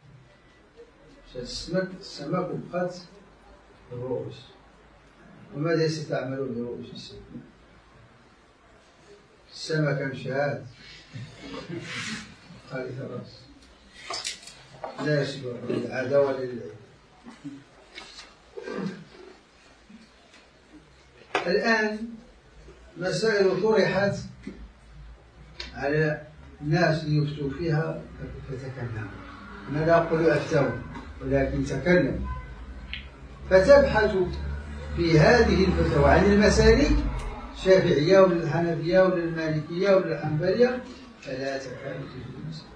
السمك السمك بقت الرؤوس، وماذا ستعملون برؤوس السمك؟ السمك مشاهد خالف الرأس لا يصبر للعادة ولا للعلم. الآن مسائل طرحت على الناس ليفتوا فيها فتكلموا. أنا لا أقول أفتوا ولكن تكلموا، فتبحث في هذه الفتوى عن المسالك الشافعية ولا الحنفية ولا المالكية ولا الحنبلية، فلا تكاد تجد مسألة.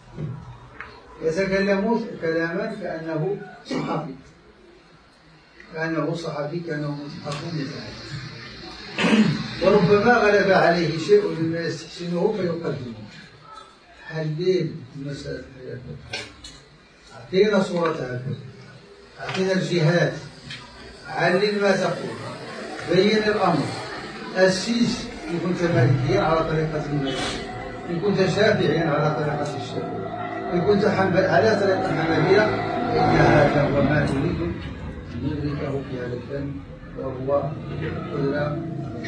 يتكلمون كلاما كأنه صحفي كأنه صحفي كأنه مصحف متعلم، وربما غلب عليه شيء مما يستحسنه فيقدمه. حلل المسألة الحياة، أعطينا صورتها هكذا، أعطينا الجهات، علل ما تقول، بين الأمر، أسيس إن كنت مالكيا على طريقة المالكية، إن كنت شافعيا على طريقة الشافعي، إن كنت حنبل على طريقة الحنبلية، فإن هذا هو ما نريد أن ندركه في هذا الفن، وهو قدرة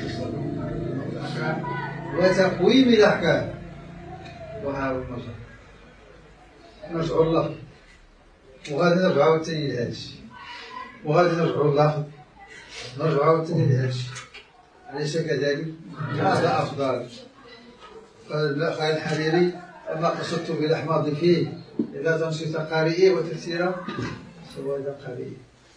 وتقويم الأحكام. وهذا المجال نرجع اللفظ، وغادي نرجعوا تاني لهذا الشيء، وغادي نرجعوا اللفظ نرجعوا تاني لهذا الشيء. أليس كذلك؟ هذا أفضل. قال خالد الحريري: أما قصدت بالأحماض فيه إذا تنشيط قارئه وتفسير سواد قارئه.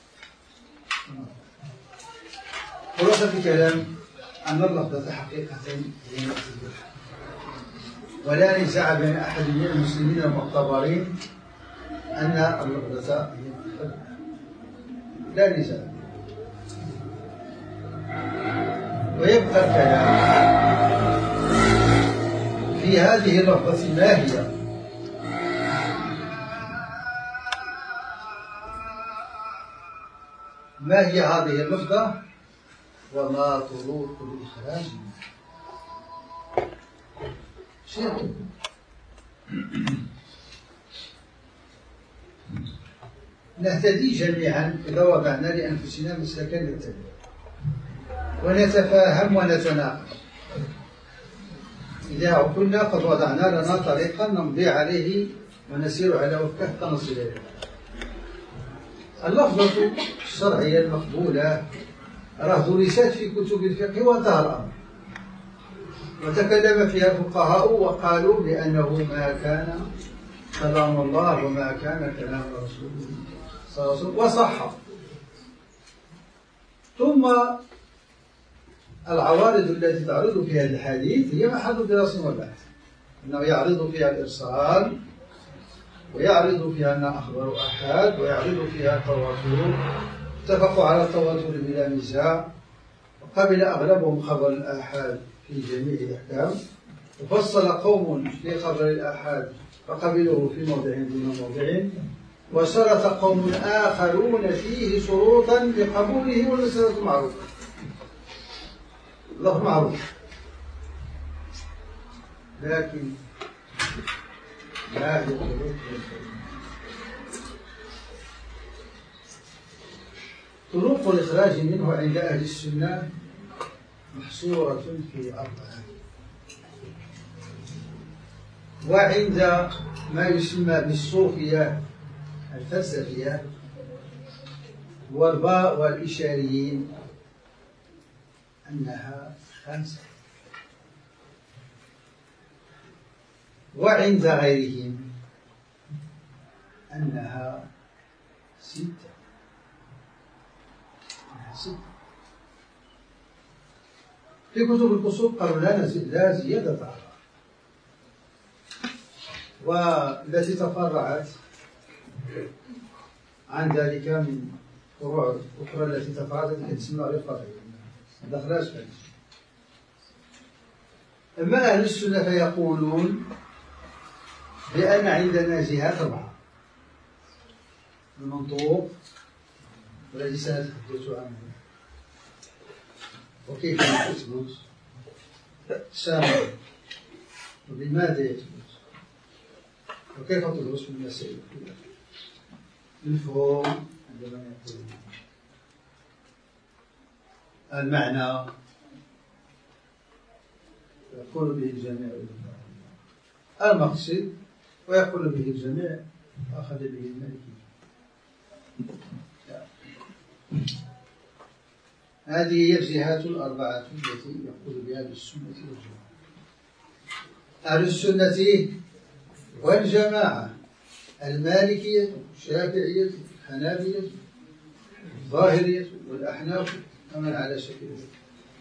خلاصة الكلام أن اللفظة حقيقة هي نفس الحق، ولا نزاع بين أحد من المسلمين المعتبرين أن اللفظة هي الحق، لا نزاع. ويبقى الكلام في هذه اللفظة ما هي، ما هي هذه اللفظة وما طرق الإخراج منها. شيء نهتدي جميعا إذا وضعنا لأنفسنا مسلكا نتبع ونتفاهم ونتناقش. إذا كنا قد وضعنا لنا طريقا نمضي عليه ونسير على وفقه حتى نصل إليه. اللفظة الشرعية المقبولة راه درست في كتب الفقه وانتهى الأمر، وتكلم فيها الفقهاء وقالوا بأنه ما كان كلام الله وما كان كلام رسوله صلى الله عليه وسلم وصح. ثم العوارض التي تعرض فيها الحديث هي محل دراسة وبحث، إنه يعرض فيها الإرسال، ويعرض فيها أن أخبار أحد، ويعرض فيها التواتر، اتفقوا على التواتر بلا نزاع، وقبل أغلبهم خبر الآحاد في جميع الأحكام، وفصل قوم في خبر الآحاد فقبلوه في موضع دون موضع، وشرط قوم آخرون فيه شروطا لقبوله، والمسألة معروفة، الله معروف. لكن ما هي الطرق؟ طرق الإخراج منه عند أهل السنة محصورة في أربعة، وعند ما يسمى بالصوفية الفلسفية والباء والإشاريين أنها خمسة. وعند غيرهم أنها ستة أنها ستة. في كتب الأصول قالوا لا نزيد لا زيادة على أربعة، والتي تفرعت عن ذلك من فروع أخرى التي تفرعت كتسمى غير فرعية ما دخلهاش في. أما أهل السنة فيقولون بأن عندنا جهات أربعة: المنطوق والذي سنتحدث عنه وكيف يثبت، السامع وبماذا يثبت، وكيف تدرس من المسائل، المفهوم عندما يقول المعنى يقول به الجميع المقصد ويقول به الجميع أخذ به المالكي. هذه هي الجهات الأربعة التي يقول بها أهل السنة والجماعة. أهل السنة والجماعة المالكية الشافعية الحنابلة الظاهرية والأحناف ومن على شكل ذلك،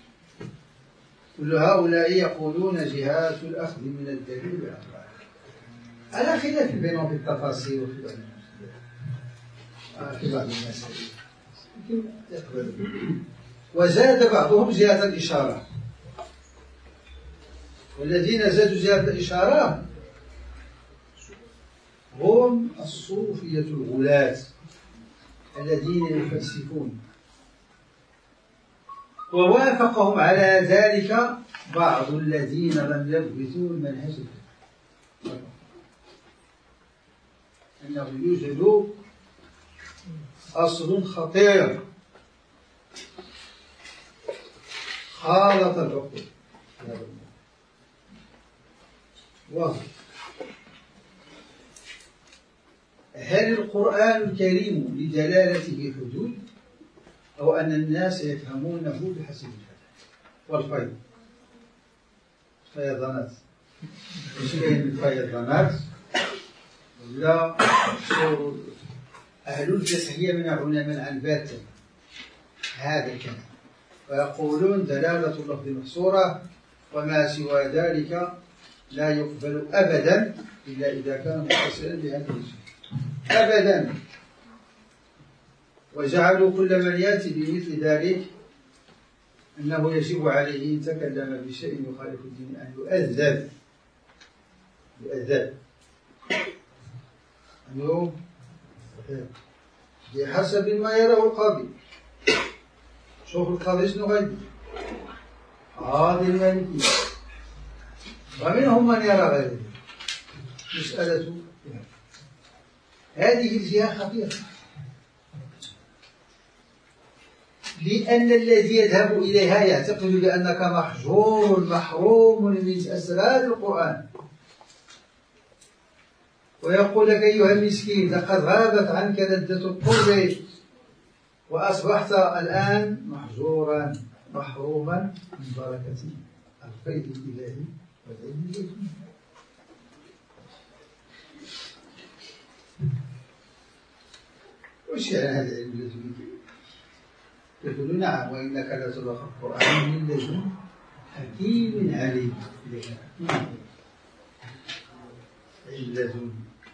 كل هؤلاء يقولون جهات الأخذ من الدليل أربعة، على خلاف بينهم في التفاصيل وفي بعض في بعض المسائل. وزاد بعضهم جهة الإشارة، والذين زادوا جهة الإشارة هم الصوفية الغلاة الذين يفلسفون، ووافقهم على ذلك بعض الذين لم يثبتوا المنهج أنه يوجد أصل خطير خالط العقول، وهو هل القرآن الكريم لدلالته حدود أو أن الناس يفهمونه بحسب الفتح والفيض الفيضانات؟ مش كاين الفيضانات ولا أهل الفقه يمنعون منعا باتا هذا الكلام، ويقولون دلالة اللفظ محصورة وما سوى ذلك لا يقبل أبدا إلا إذا كان متصلا بهذه الجهة أبدا. وجعلوا كل من يأتي بمثل ذلك أنه يجب عليه إن تكلم بشيء يخالف الدين أن يؤذب يؤذب أنه بحسب ما يراه القاضي. شوف القاضي شنو غير قاضي المالكي، ومنهم من يرى غيره. مسألة هذه الجهة خطيرة، لأن الذي يذهب إليها يعتقد بأنك محجور محروم من أسرار القرآن، ويقول لك أيها المسكين لقد غابت عنك لذة القرب وأصبحت الآن محجورا محروما من بركة الفيض الإلهي والعلم الإلهي. وش يعني هذا العلم الذي يقول نعم وإنك لتلقى القرآن من لدن حكيم عليم. علم لدن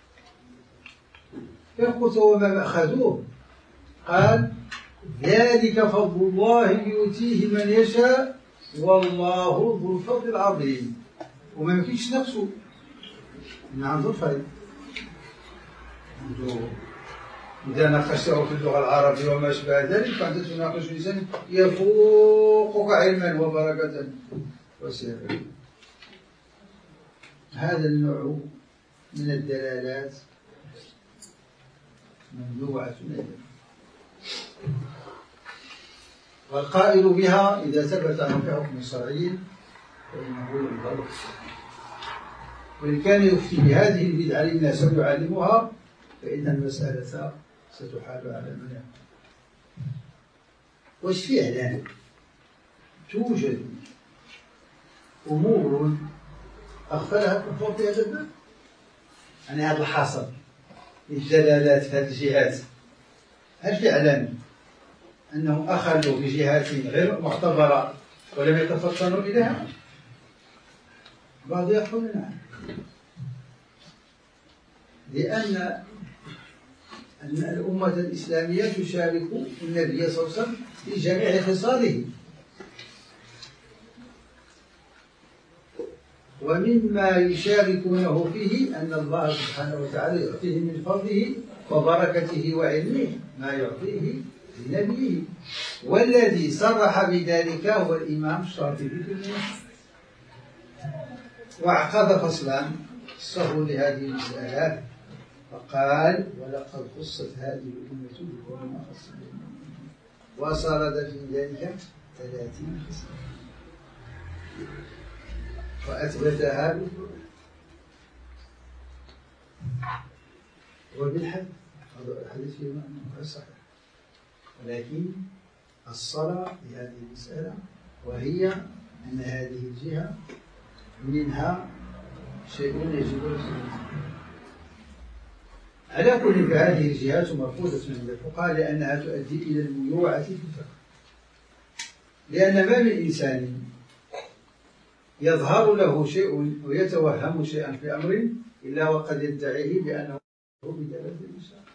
يقول وما أخذوه قال ذلك فضل الله يؤتيه من يشاء والله ذو الفضل العظيم. وما يمكنش نفسه من عنده الفضل، إذا ناقشته في اللغة العربية وما شابه ذلك فأنت تناقش إنسان يفوقك علما وبركة وسيرا. هذا النوع من الدلالات ممنوعة أيضا، والقائل بها إذا ثبت عنه كحكم شرعي فإنه ينظر، وإن كان يفتي بهذه البدعة للناس ويعلمها فإن المسألة ستحال على من يعلم. وش فعلا توجد أمور أغفلها الكفار في هذا الباب؟ يعني هذا الحصر الدلالات في هذه الجهات هل فعلا أنهم أخذوا بجهات غير معتبرة ولم يتفطنوا إليها؟ بعض يقول نعم، لأن أن الأمة الإسلامية تشارك النبي صلى الله عليه وسلم في جميع خصاله، ومما يشاركونه فيه أن الله سبحانه وتعالى يعطيه من فضله وبركته وعلمه ما يعطيه لنبيه، والذي صرح بذلك هو الإمام الشاطبي في المنصف، وعقد فصلا خصه لهذه المسألة فقال: ولقد خصت هذه الأمة بكل ما خص بالمؤمنين، وسرد في ذلك ثلاثين خصلة وأثبتها بالقرآن وبالحديث. الحديث فيه معنى صحيح، ولكن الصلاة في هذه المسألة وهي أن هذه الجهة منها شيء يجب الاختلاف على كل. فهذه الجهات مرفوضة عند الفقهاء لأنها تؤدي إلى الميوعة في الفقه، لأن ما من إنسان يظهر له شيء ويتوهم شيئا في أمر إلا وقد يدعيه بأنه بدلالة الإشارة.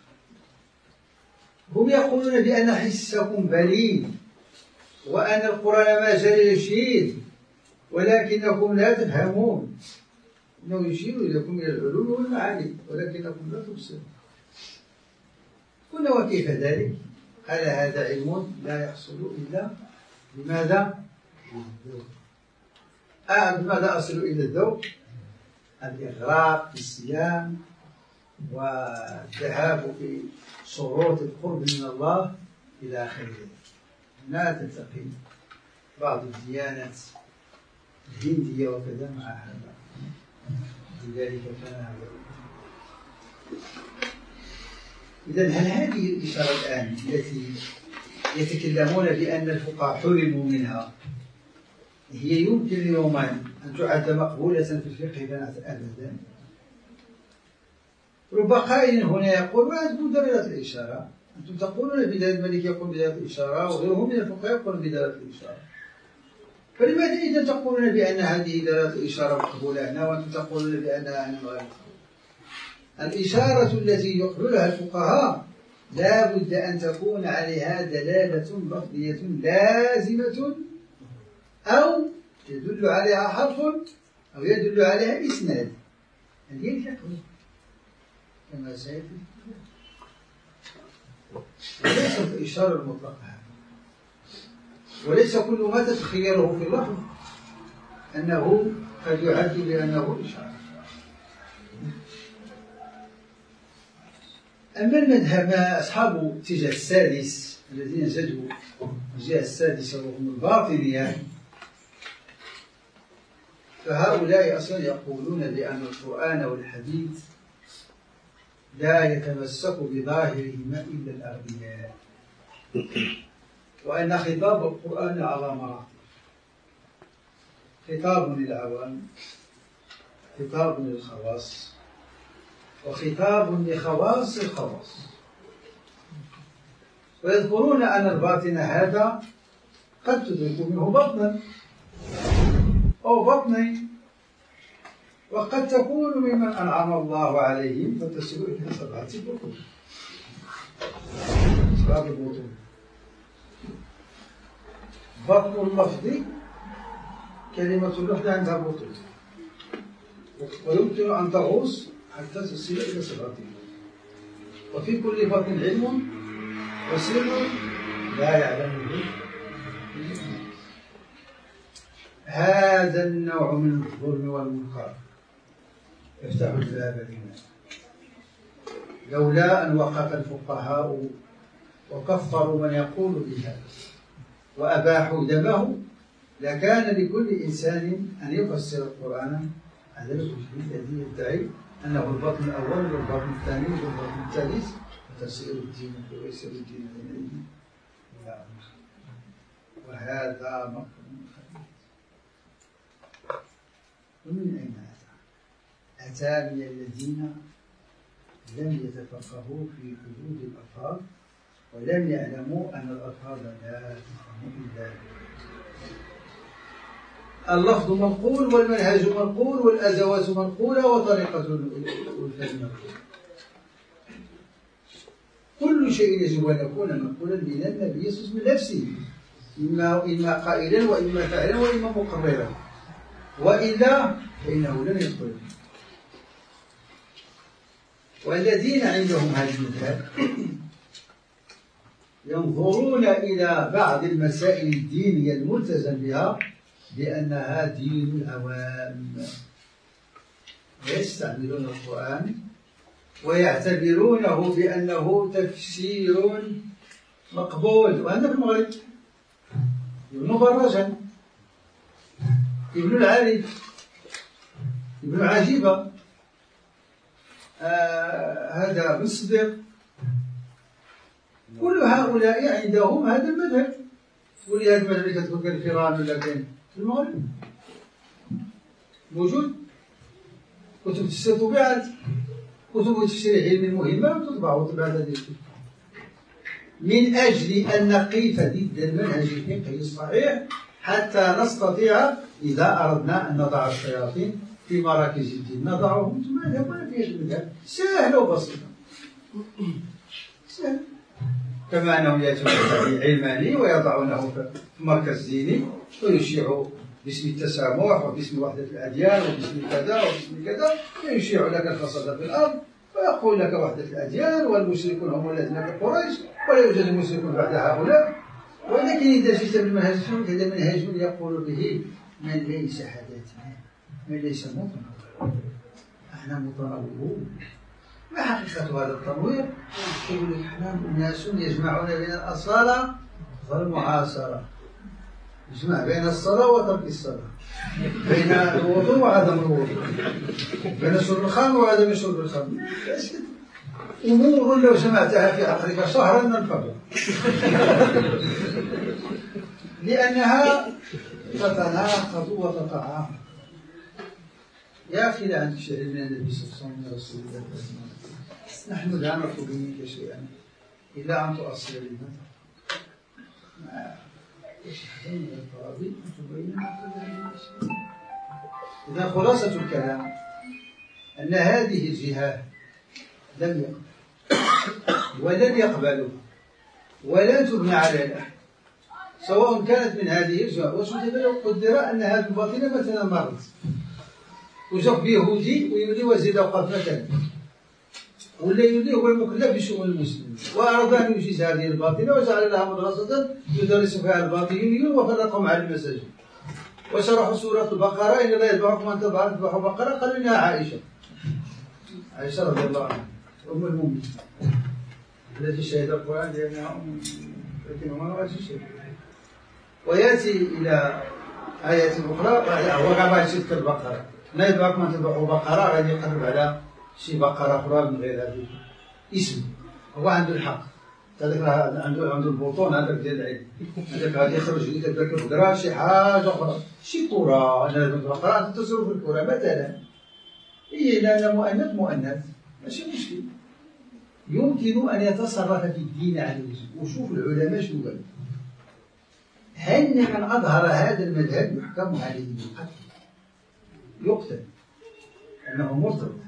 هم يقولون بأن حسكم بليد وأن القرآن ما زال يشير ولكنكم لا تفهمون، إنه يشير إليكم إلى العلوم والمعاني ولكنكم لا تبصرون. قلنا: وكيف ذلك؟ قال: هذا علم لا يحصل إلا بماذا؟ بالذوق. آه بماذا أصل إلى الذوق؟ الإغراق في الصيام والذهاب في شروط القرب من الله إلى آخره. لا تلتقي بعض الديانات الهندية وكذا مع هذا، لذلك كان هذا. إذن هل هذه الإشارة الآن التي يتكلمون بأن الفقهاء حرموا منها هي يمكن يوما أن تعد مقبولة في الفقه؟ أبدا. رب قائل هنا يقول: ولا تكون دلالة الإشارة، أنتم تقولون بدلالة الملك يقول بدلالة الإشارة وغيره من الفقهاء يقول بدلالة الإشارة، فلماذا إذا تقولون بأن هذه دلالة الإشارة مقبولة هنا وأنتم تقولون بأنها هنا غير مقبولة؟ الإشارة التي يقبلها الفقهاء لا بد أن تكون عليها دلالة لفظية لازمة أو يدل عليها حرف أو يدل عليها إسناد. هذه الفقه كما سيأتي، وليس الإشارة المطلقة، وليس كل ما تتخيله في اللفظ أنه قد يعد بأنه إشارة. أما المذهب أصحاب الاتجاه السادس الذين زادوا الجهة السادسة وهم الباطنية، فهؤلاء أصلا يقولون بأن القرآن والحديث لا يتمسك بظاهرهما إلا الأغنياء، وأن خطاب القرآن على مراتب: خطاب للعوام، خطاب للخواص، وخطاب لخواص الخواص. ويذكرون أن الباطن هذا قد تدرك منه بطنا أو بطنين، وقد تكون ممن أنعم الله عليهم فتصل إلى سبعة بطون. سبعة بطون: بطن اللفظ، كلمة اللفظ عندها بطون، ويمكن أن تغوص حتى تصل إلى سبعة بطون، وفي كل بطن علم وسر لا يعلمه. هذا النوع من الظلم والمنكر يفتح الباب لنا، لولا أن وقف الفقهاء وكفروا من يقول بهذا وأباحوا دمه لكان لكل إنسان أن يفسر القرآن على الوجه الذي يدعي أنه البطن الأول والبطن الثاني والبطن الثالث وتسير الدين ويسير الدين من أين، وهذا مكر خبيث. ومن أين هذا؟ أتى من الذين لم يتفقهوا في حدود الألفاظ ولم يعلموا أن الألفاظ لا تفهم إلا اللفظ منقول والمنهج منقول والأدوات منقولة وطريقة الفهم منقولة. كل شيء يجب أن يكون منقولا من النبي صلى الله عليه وسلم نفسه، إما إما قائلا وإما فاعلا وإما مقررا، وإلا فإنه لن يدخل. والذين عندهم هذه المذهب ينظرون إلى بعض المسائل الدينية الملتزم بها بأنها دين العوام، ويستعملون القرآن ويعتبرونه بأنه تفسير مقبول. وهذا في المغرب ابن براجان، ابن العارف، ابن عجيبة، آه هذا ابن الصديق، كل هؤلاء عندهم هذا المذهب. ولهذا المذهب اللي كتقول كان في إيران ولا كان في المغرب موجود، كتب تفسير طبيعات، كتب تفسير علمي مهمة وتطبع وطبعت هذه الكتب من أجل أن نقف ضد المنهج الفقهي الصحيح حتى نستطيع إذا أردنا أن نضع الشياطين في مراكز الدين نضعهم ثم يذهبون في المذهب. سهلة وبسيطة، سهل. كما أنهم يأتون به علماني ويضعونه في مركز ديني ويشيع باسم التسامح وباسم وحدة الأديان وباسم كذا وباسم كذا، يشيع لك الفساد في الأرض ويقول لك وحدة الأديان والمشركون هم الذين في قريش ولا يوجد المشركون بعد هؤلاء. ولكن إذا جئت بالمنهج السني هذا منهج يقول به من ليس حدثنا، من ليس متنوع، احنا متنوعون. ما حقيقة هذا التنوير؟ يقول لك احنا ناس يجمعون بين الأصالة والمعاصرة، يجمع بين الصلاة وترك الصلاة، بين الوضوء وعدم الوضوء، بين شرب الخمر وعدم شرب الخمر. أمور لو جمعتها في عقلك شهرا ننفض لأنها تتناقض وتتعارض. يا أخي لا عندك شيء من النبي صلى الله عليه وسلم رسول الله، نحن لا نطلب منك شيئا إلا أن تؤصل لنا ما يشهدون من الفرائض وتبين إذا خلاصة الكلام أن هذه الجهات لم يقبل ولن يقبلوا ولن تبنى على الأحد سواء كانت من هذه الجهات. وشوف لو قدر أن هذه الباطنة مثلا مرض وجاء بيهودي ويولي وزير الأوقاف مثلا ولا يولي هو المكلف بشؤون المسلمين وأراد أن يجيز هذه الباطنة وجعل لها مدرسة يدرس فيها الباطنيين وفرقهم على المساجد وشرحوا سورة البقرة إن لا يتبعكم أن تذبحوا بقرة قالوا إنها عائشة عائشة رضي الله عنها أم المؤمنين التي شهد القرآن لأنها أم لكن ما نوعد شيء. ويأتي إلى آيات أخرى وقع شرك البقرة لا يتبعكم أن تذبحوا بقرة غادي يقرب على شي بقرة أخرى من غير هذه اسم. هو عنده الحق هذاك عنده عنده البطون هذاك ديال العلم هذاك غادي يخرج لك هذاك الهضره شي حاجه اخرى شي كره انا البقره تتصرف في الكره مثلا هي لا مؤنث مؤنث ماشي مشكل يمكن ان يتصرف في الدين على وجه. وشوف العلماء شنو قالوا هل من اظهر هذا المذهب يحكم عليه بالقتل يقتل انه مرتد.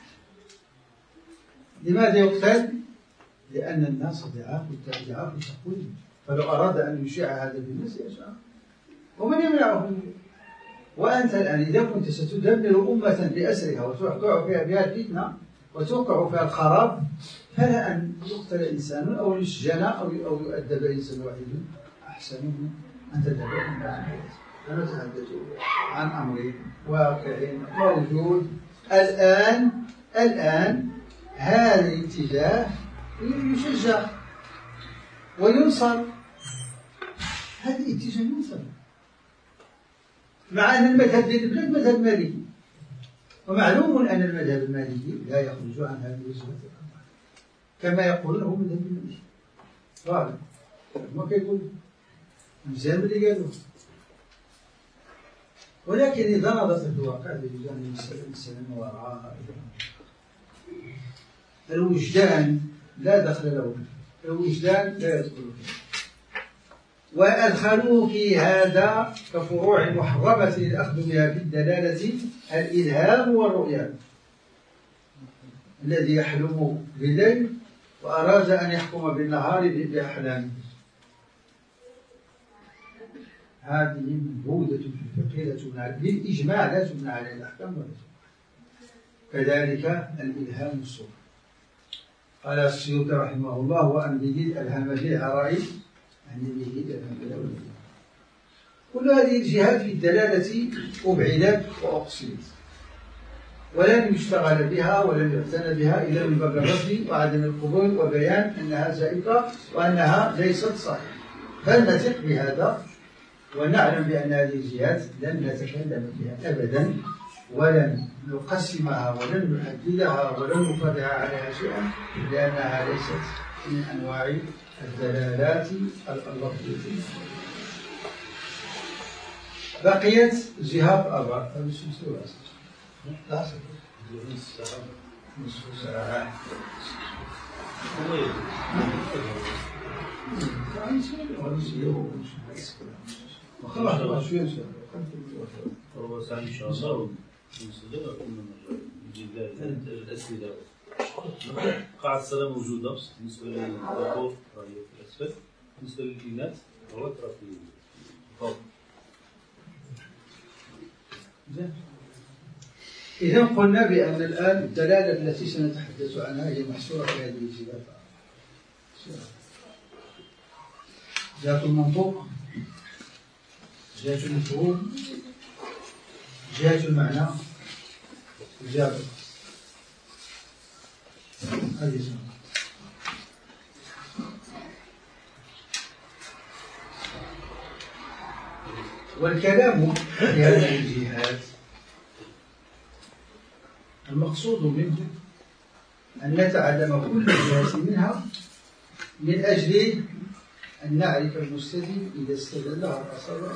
لماذا يقتل؟ لأن الناس ضعاف ضعاف التقويم فلو أراد أن يشيع هذا بالناس يشاء ومن يمنعه. وأنت الآن إذا كنت ستدمر أمة بأسرها وتوقع فيها بها الفتنة وتوقع فيها الخراب فلا أن يقتل إنسان أو يسجن أو أو يؤدب إنسان واحد أحسن من أن تذهب أنا أتحدث عن أمر واقع موجود الآن. الآن هذا الاتجاه يشجع وينصر، هذا الاتجاه ينصر مع أن المذهب ديال البلاد مذهب مالكي ومعلوم أن المذهب المالكي لا يخرج عن هذه الوجهة كما يقولون هو مذهب المالكي غالب ما كيقول مزيان اللي قالوه ولكن إذا نظرت في الواقع تجد أن المسألة مسألة وراءها الوجدان لا دخل له فيه، الوجدان لا يدخل فيه، وأدخلوه في هذا كفروع محرمة للأخذ بها بالدلالة الإلهام والرؤيا. الذي يحلم بالليل وأراد أن يحكم بالنهار بأحلامه، هذه مبودة في الفقه لا تبنى بالإجماع، لا تبنى على الأحكام ولا تبنى. كذلك الإلهام الصور. قال السيوطي رحمه الله: وأن به ألهم بالعرائي، يعني به ألهم بالأولى. كل هذه الجهات في الدلالة أبعدت وأقصيت، ولن يشتغل بها ولن يعتنى بها إلا من باب الرفض وعدم القبول وبيان أنها زائفة وأنها ليست صحيحة. فلنثق بهذا ونعلم بأن هذه الجهات لن نتكلم بها أبدا، ولن نقسمها ولن نحددها ولن نفرع عليها شيئا، لأنها ليست من أنواع الدلالات اللفظية. بقيت جهات أربعة. لا نصف ساعة. خلاص شوية إن شاء الله. ربع ساعة إن شاء الله. الأسئلة قاعة الصلاة موجودة بالنسبة للذكور راهي في الأسفل، بالنسبة للإناث الرواتر في الفوق. إذا قلنا بأن الآن الدلالة التي سنتحدث عنها هي محصورة في هذه الجهات: جهة المنطوق، جهة المفهوم، جهة المعنى، وجهة القصد. هذه سنة. والكلام في هذه الجهات المقصود منه أن نتعلم كل جهة منها من أجل أن نعرف المستدل إذا استدلها الأصل.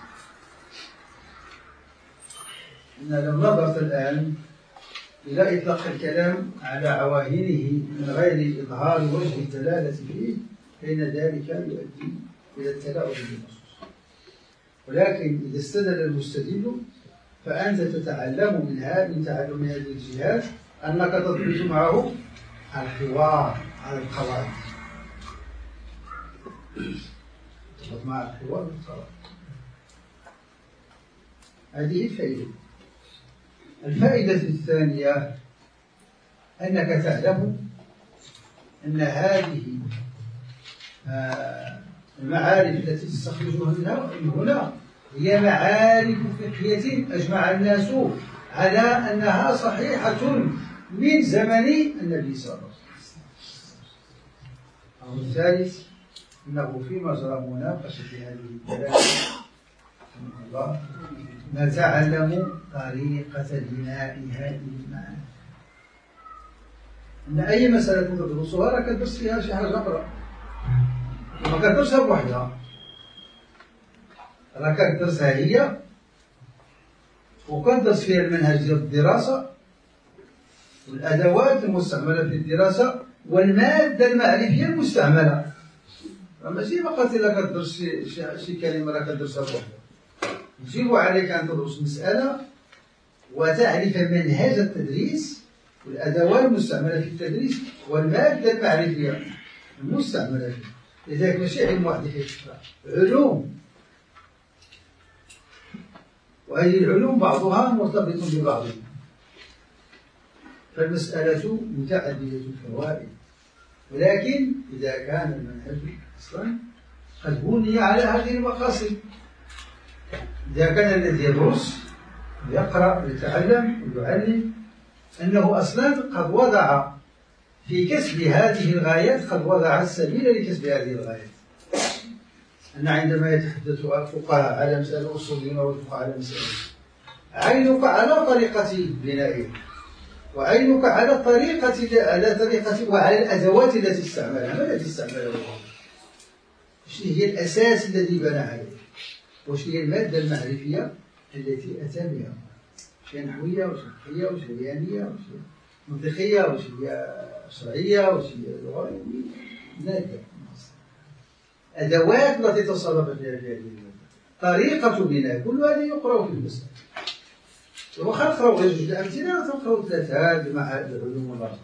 إن لو نظرت الآن إلى إطلاق الكلام على عواهنه من غير إظهار وجه الدلالة فيه، فإن ذلك يؤدي إلى التلاعب بالنصوص. ولكن إذا استدل المستدل فأنت تتعلم منها من تعلم هذه الجهات أنك تضبط معه الحوار على القواعد، تضبط مع الحوار على القواعد. هذه الفائدة. الفائدة الثانية أنك تعلم أن هذه المعارف التي تستخرجها من هنا هي معارف فقهية أجمع الناس على أنها صحيحة من زمن النبي صلى الله عليه وسلم. الثالث أنه في مجرى مناقشة هذه الدلالة الله نتعلم طريقة بناء هذه المعاني. أن أي مسألة تدرسها راك تدرس فيها شي حاجة أخرى، ما كتدرسها بوحدها، راك كتدرسها هي وكتدرس فيها المنهج ديال الدراسة والأدوات المستعملة في الدراسة والمادة المعرفية المستعملة. ماشي فقط إلا كتدرس شي, شي كلمة راك كتدرسها بوحدها. يجب عليك أن تدرس مسألة وتعرف منهج التدريس والأدوات المستعملة في التدريس والمادة المعرفية المستعملة فيه. لذلك ماشي علم واحد يكفي، علوم، وهذه العلوم بعضها مرتبط ببعضها، فالمسألة متعددة الفوائد. ولكن إذا كان المنهج أصلا قد بني على هذه المقاصد، إذا كان الذي يدرس يقرأ ويتعلم ويعلم أنه أصلا قد وضع في كسب هذه الغايات، قد وضع السبيل لكسب هذه الغايات. أن عندما يتحدث الفقهاء على مسألة أصولية والفقهاء على مسألة، عينك على طريقة بنائها، وعينك على طريقة على طريقة وعلى الأدوات التي استعملها. ما التي استعملها؟ وش هي الأساس الذي بنى عليه؟ وش هي المادة المعرفية التي أتى بها، شيء نحوية وشيء فقهية وشيء بيانية وشيء منطقية وشيء شرعية وشيء لغوية، نادر. أدوات التي تصرف فيها هذه المادة، طريقة بناء، كل هذا يقرأ في المسألة. وخا نقراو غير جوج الأمثلة تنقراو ثلاثة هاد مع العلوم والأرض.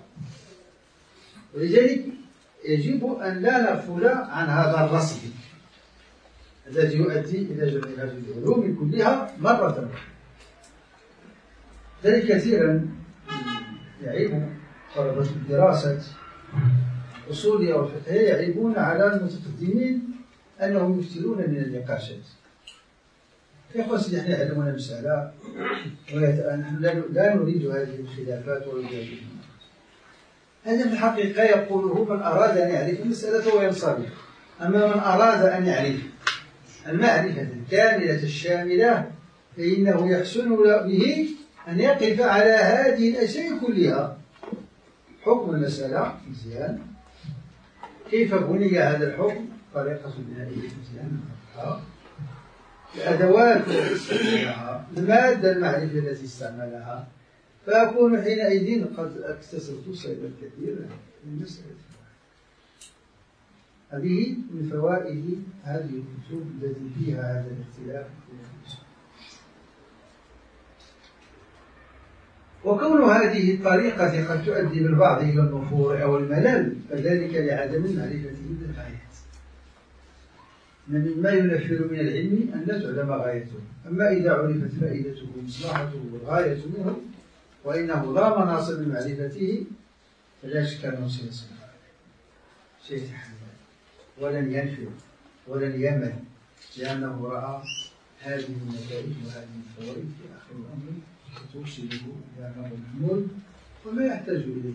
ولذلك يجب أن لا نغفل عن هذا الرصد الذي يؤدي إلى جمع هذه العلوم كلها مرة واحدة. ذلك كثيرا يعيب طلبة الدراسة الأصولية والفقهية يعيبون على المتقدمين أنهم يكثرون من النقاشات. يا أخوة سيدي احنا يعلمون المسألة ونحن لا نريد هذه الخلافات والجدال. هذا في الحقيقة يقوله من أراد أن يعرف المسألة وينصرف، أما من أراد أن يعرف المعرفة الكاملة الشاملة فإنه يحسن به أن يقف على هذه الأشياء كلها: حكم المسألة مزيان، كيف بني هذا الحكم، طريقة بنائه مزيان، الأدوات التي استعملها، المادة المعرفة التي استعملها، فأكون حينئذ قد اكتسبت صيدا كثيرا من مسألة. هذه من فوائد هذه الكتب التي فيها هذا الاختلاف. وكون هذه الطريقة قد تؤدي بالبعض إلى النفور أو الملل فذلك لعدم المعرفة بالغاية. مما ينفر من العلم أن لا تعلم غايته، أما إذا عرفت فائدته ومصلحته والغاية منه وإنه لا مناص من معرفته فلا شك أنه سيصل سيتحمل ولن ينفر ولن يمل، لأنه رأى هذه النتائج وهذه الفوائد في آخر الأمر فترشده إلى أمر محمود وما يحتاج إليه.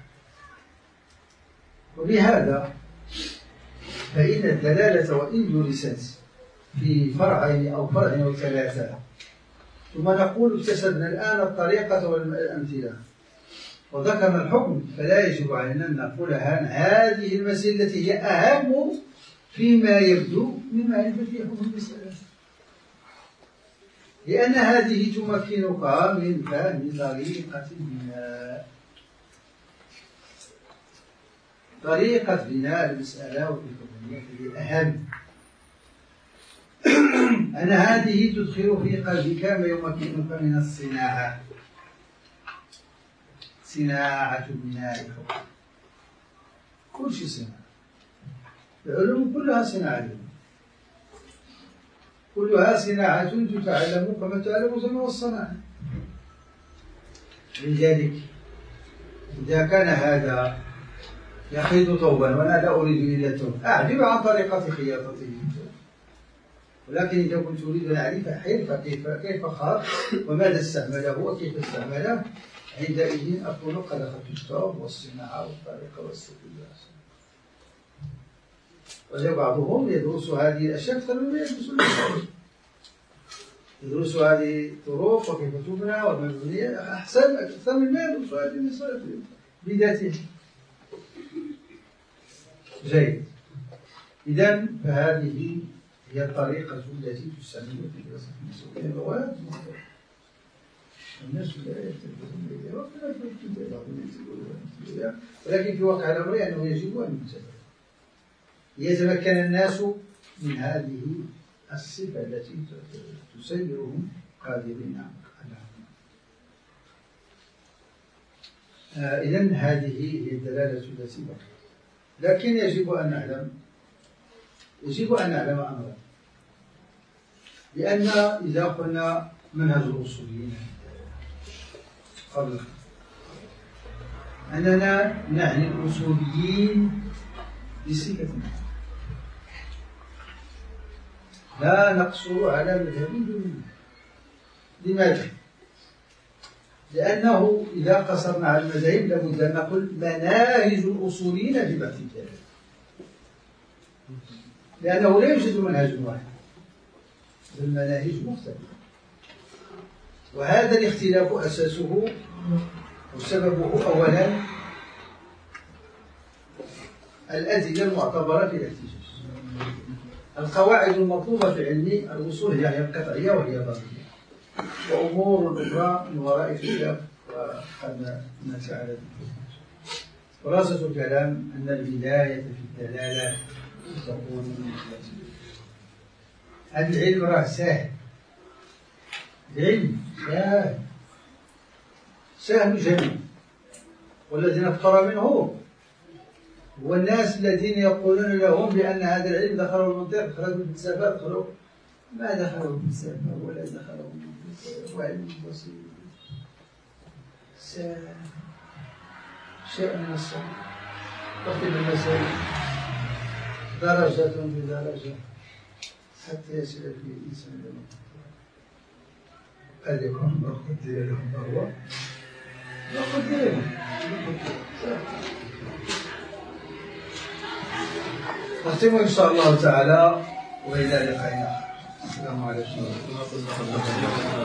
وبهذا فإن الدلالة وإن درست في فرعين أو فرع أو ثلاثة ثم نقول اكتسبنا الآن الطريقة والأمثلة وذكرنا الحكم، فلا يجب علينا أن نقول هذه المسألة التي هي أهم فيما يبدو من معرفة حكم المسألة، لأن هذه تمكنك من فهم طريقة البناء طريقة بناء المسألة والحكمية هي أهم. أن هذه تدخل في قلبك ما يمكنك من الصناعة، صناعة بناء الحكم، كل شيء صناعة، العلوم كلها صناعة، كلها صناعة تتعلم كما تعلم صنع الصناعة. لذلك إذا كان هذا يخيط ثوبا وأنا لا أريد إلا الثوب أعجب عن طريقة خياطته، ولكن إذا كنت أريد أن أعرف حرفة كيف كيف خاط وماذا استعمله وكيف استعمله عندئذ أكون قد أخذت الثوب والصناعة والطريقة والسبيل. وبعضهم يدرس هذه الأشياء أكثر مما يدرس المسائل، يدرس هذه الطرق وكيف تبنى والمبنية أحسن أكثر مما يدرس هذه المسائل بذاته. جيد. إذن فهذه هي الطريقة التي تستعمل في دراسة المسائل. المواد الناس لا يتلفون إليها ولا يتلفون إليها، ولكن في واقع الأمر أنه يجب أن يتبع ليتمكن الناس من هذه الصفة التي تسيرهم قادرين عليها. آه إذن هذه هي الدلالة التي بقيت، لكن يجب أن نعلم يجب أن نعلم أمرا، لأن إذا قلنا منهج الأصوليين قبل أننا نعني الأصوليين بصفة لا نقصر على مذهب دون. لماذا؟ لأنه إذا قصرنا على المذاهب لابد أن نقول مناهج الأصوليين ببعض الكلام، لأنه لا يوجد منهج واحد، المناهج مختلفة، وهذا الاختلاف أساسه وسببه أولا الأدلة المعتبرة في الاحتجاج. القواعد المطلوبة في علم الأصول هي القطعية وهي ضرورية، وأمور أخرى من وراء الخلاف وقد نأتي على ذلك. خلاصة الكلام أن البداية في الدلالة تقول هذا العلم راه سهل، العلم سهل سهل جميل، والذين اقترب منه هو الناس الذين يقولون لهم بأن هذا العلم دخلوا المنطق، دخلوا الفلسفة، دخلوا ما دخلوا الفلسفة ولا دخلوا هو علم بسيط سهل، شيء من الصعب، ترتيب المسائل درجة بدرجة حتى يصل فيه الإنسان إلى قال لكم ما قدر لهم فهو ما قدر لهم. نختم إن شاء الله تعالى وإلى لقاء آخر. السلام عليكم ورحمة الله وبركاته.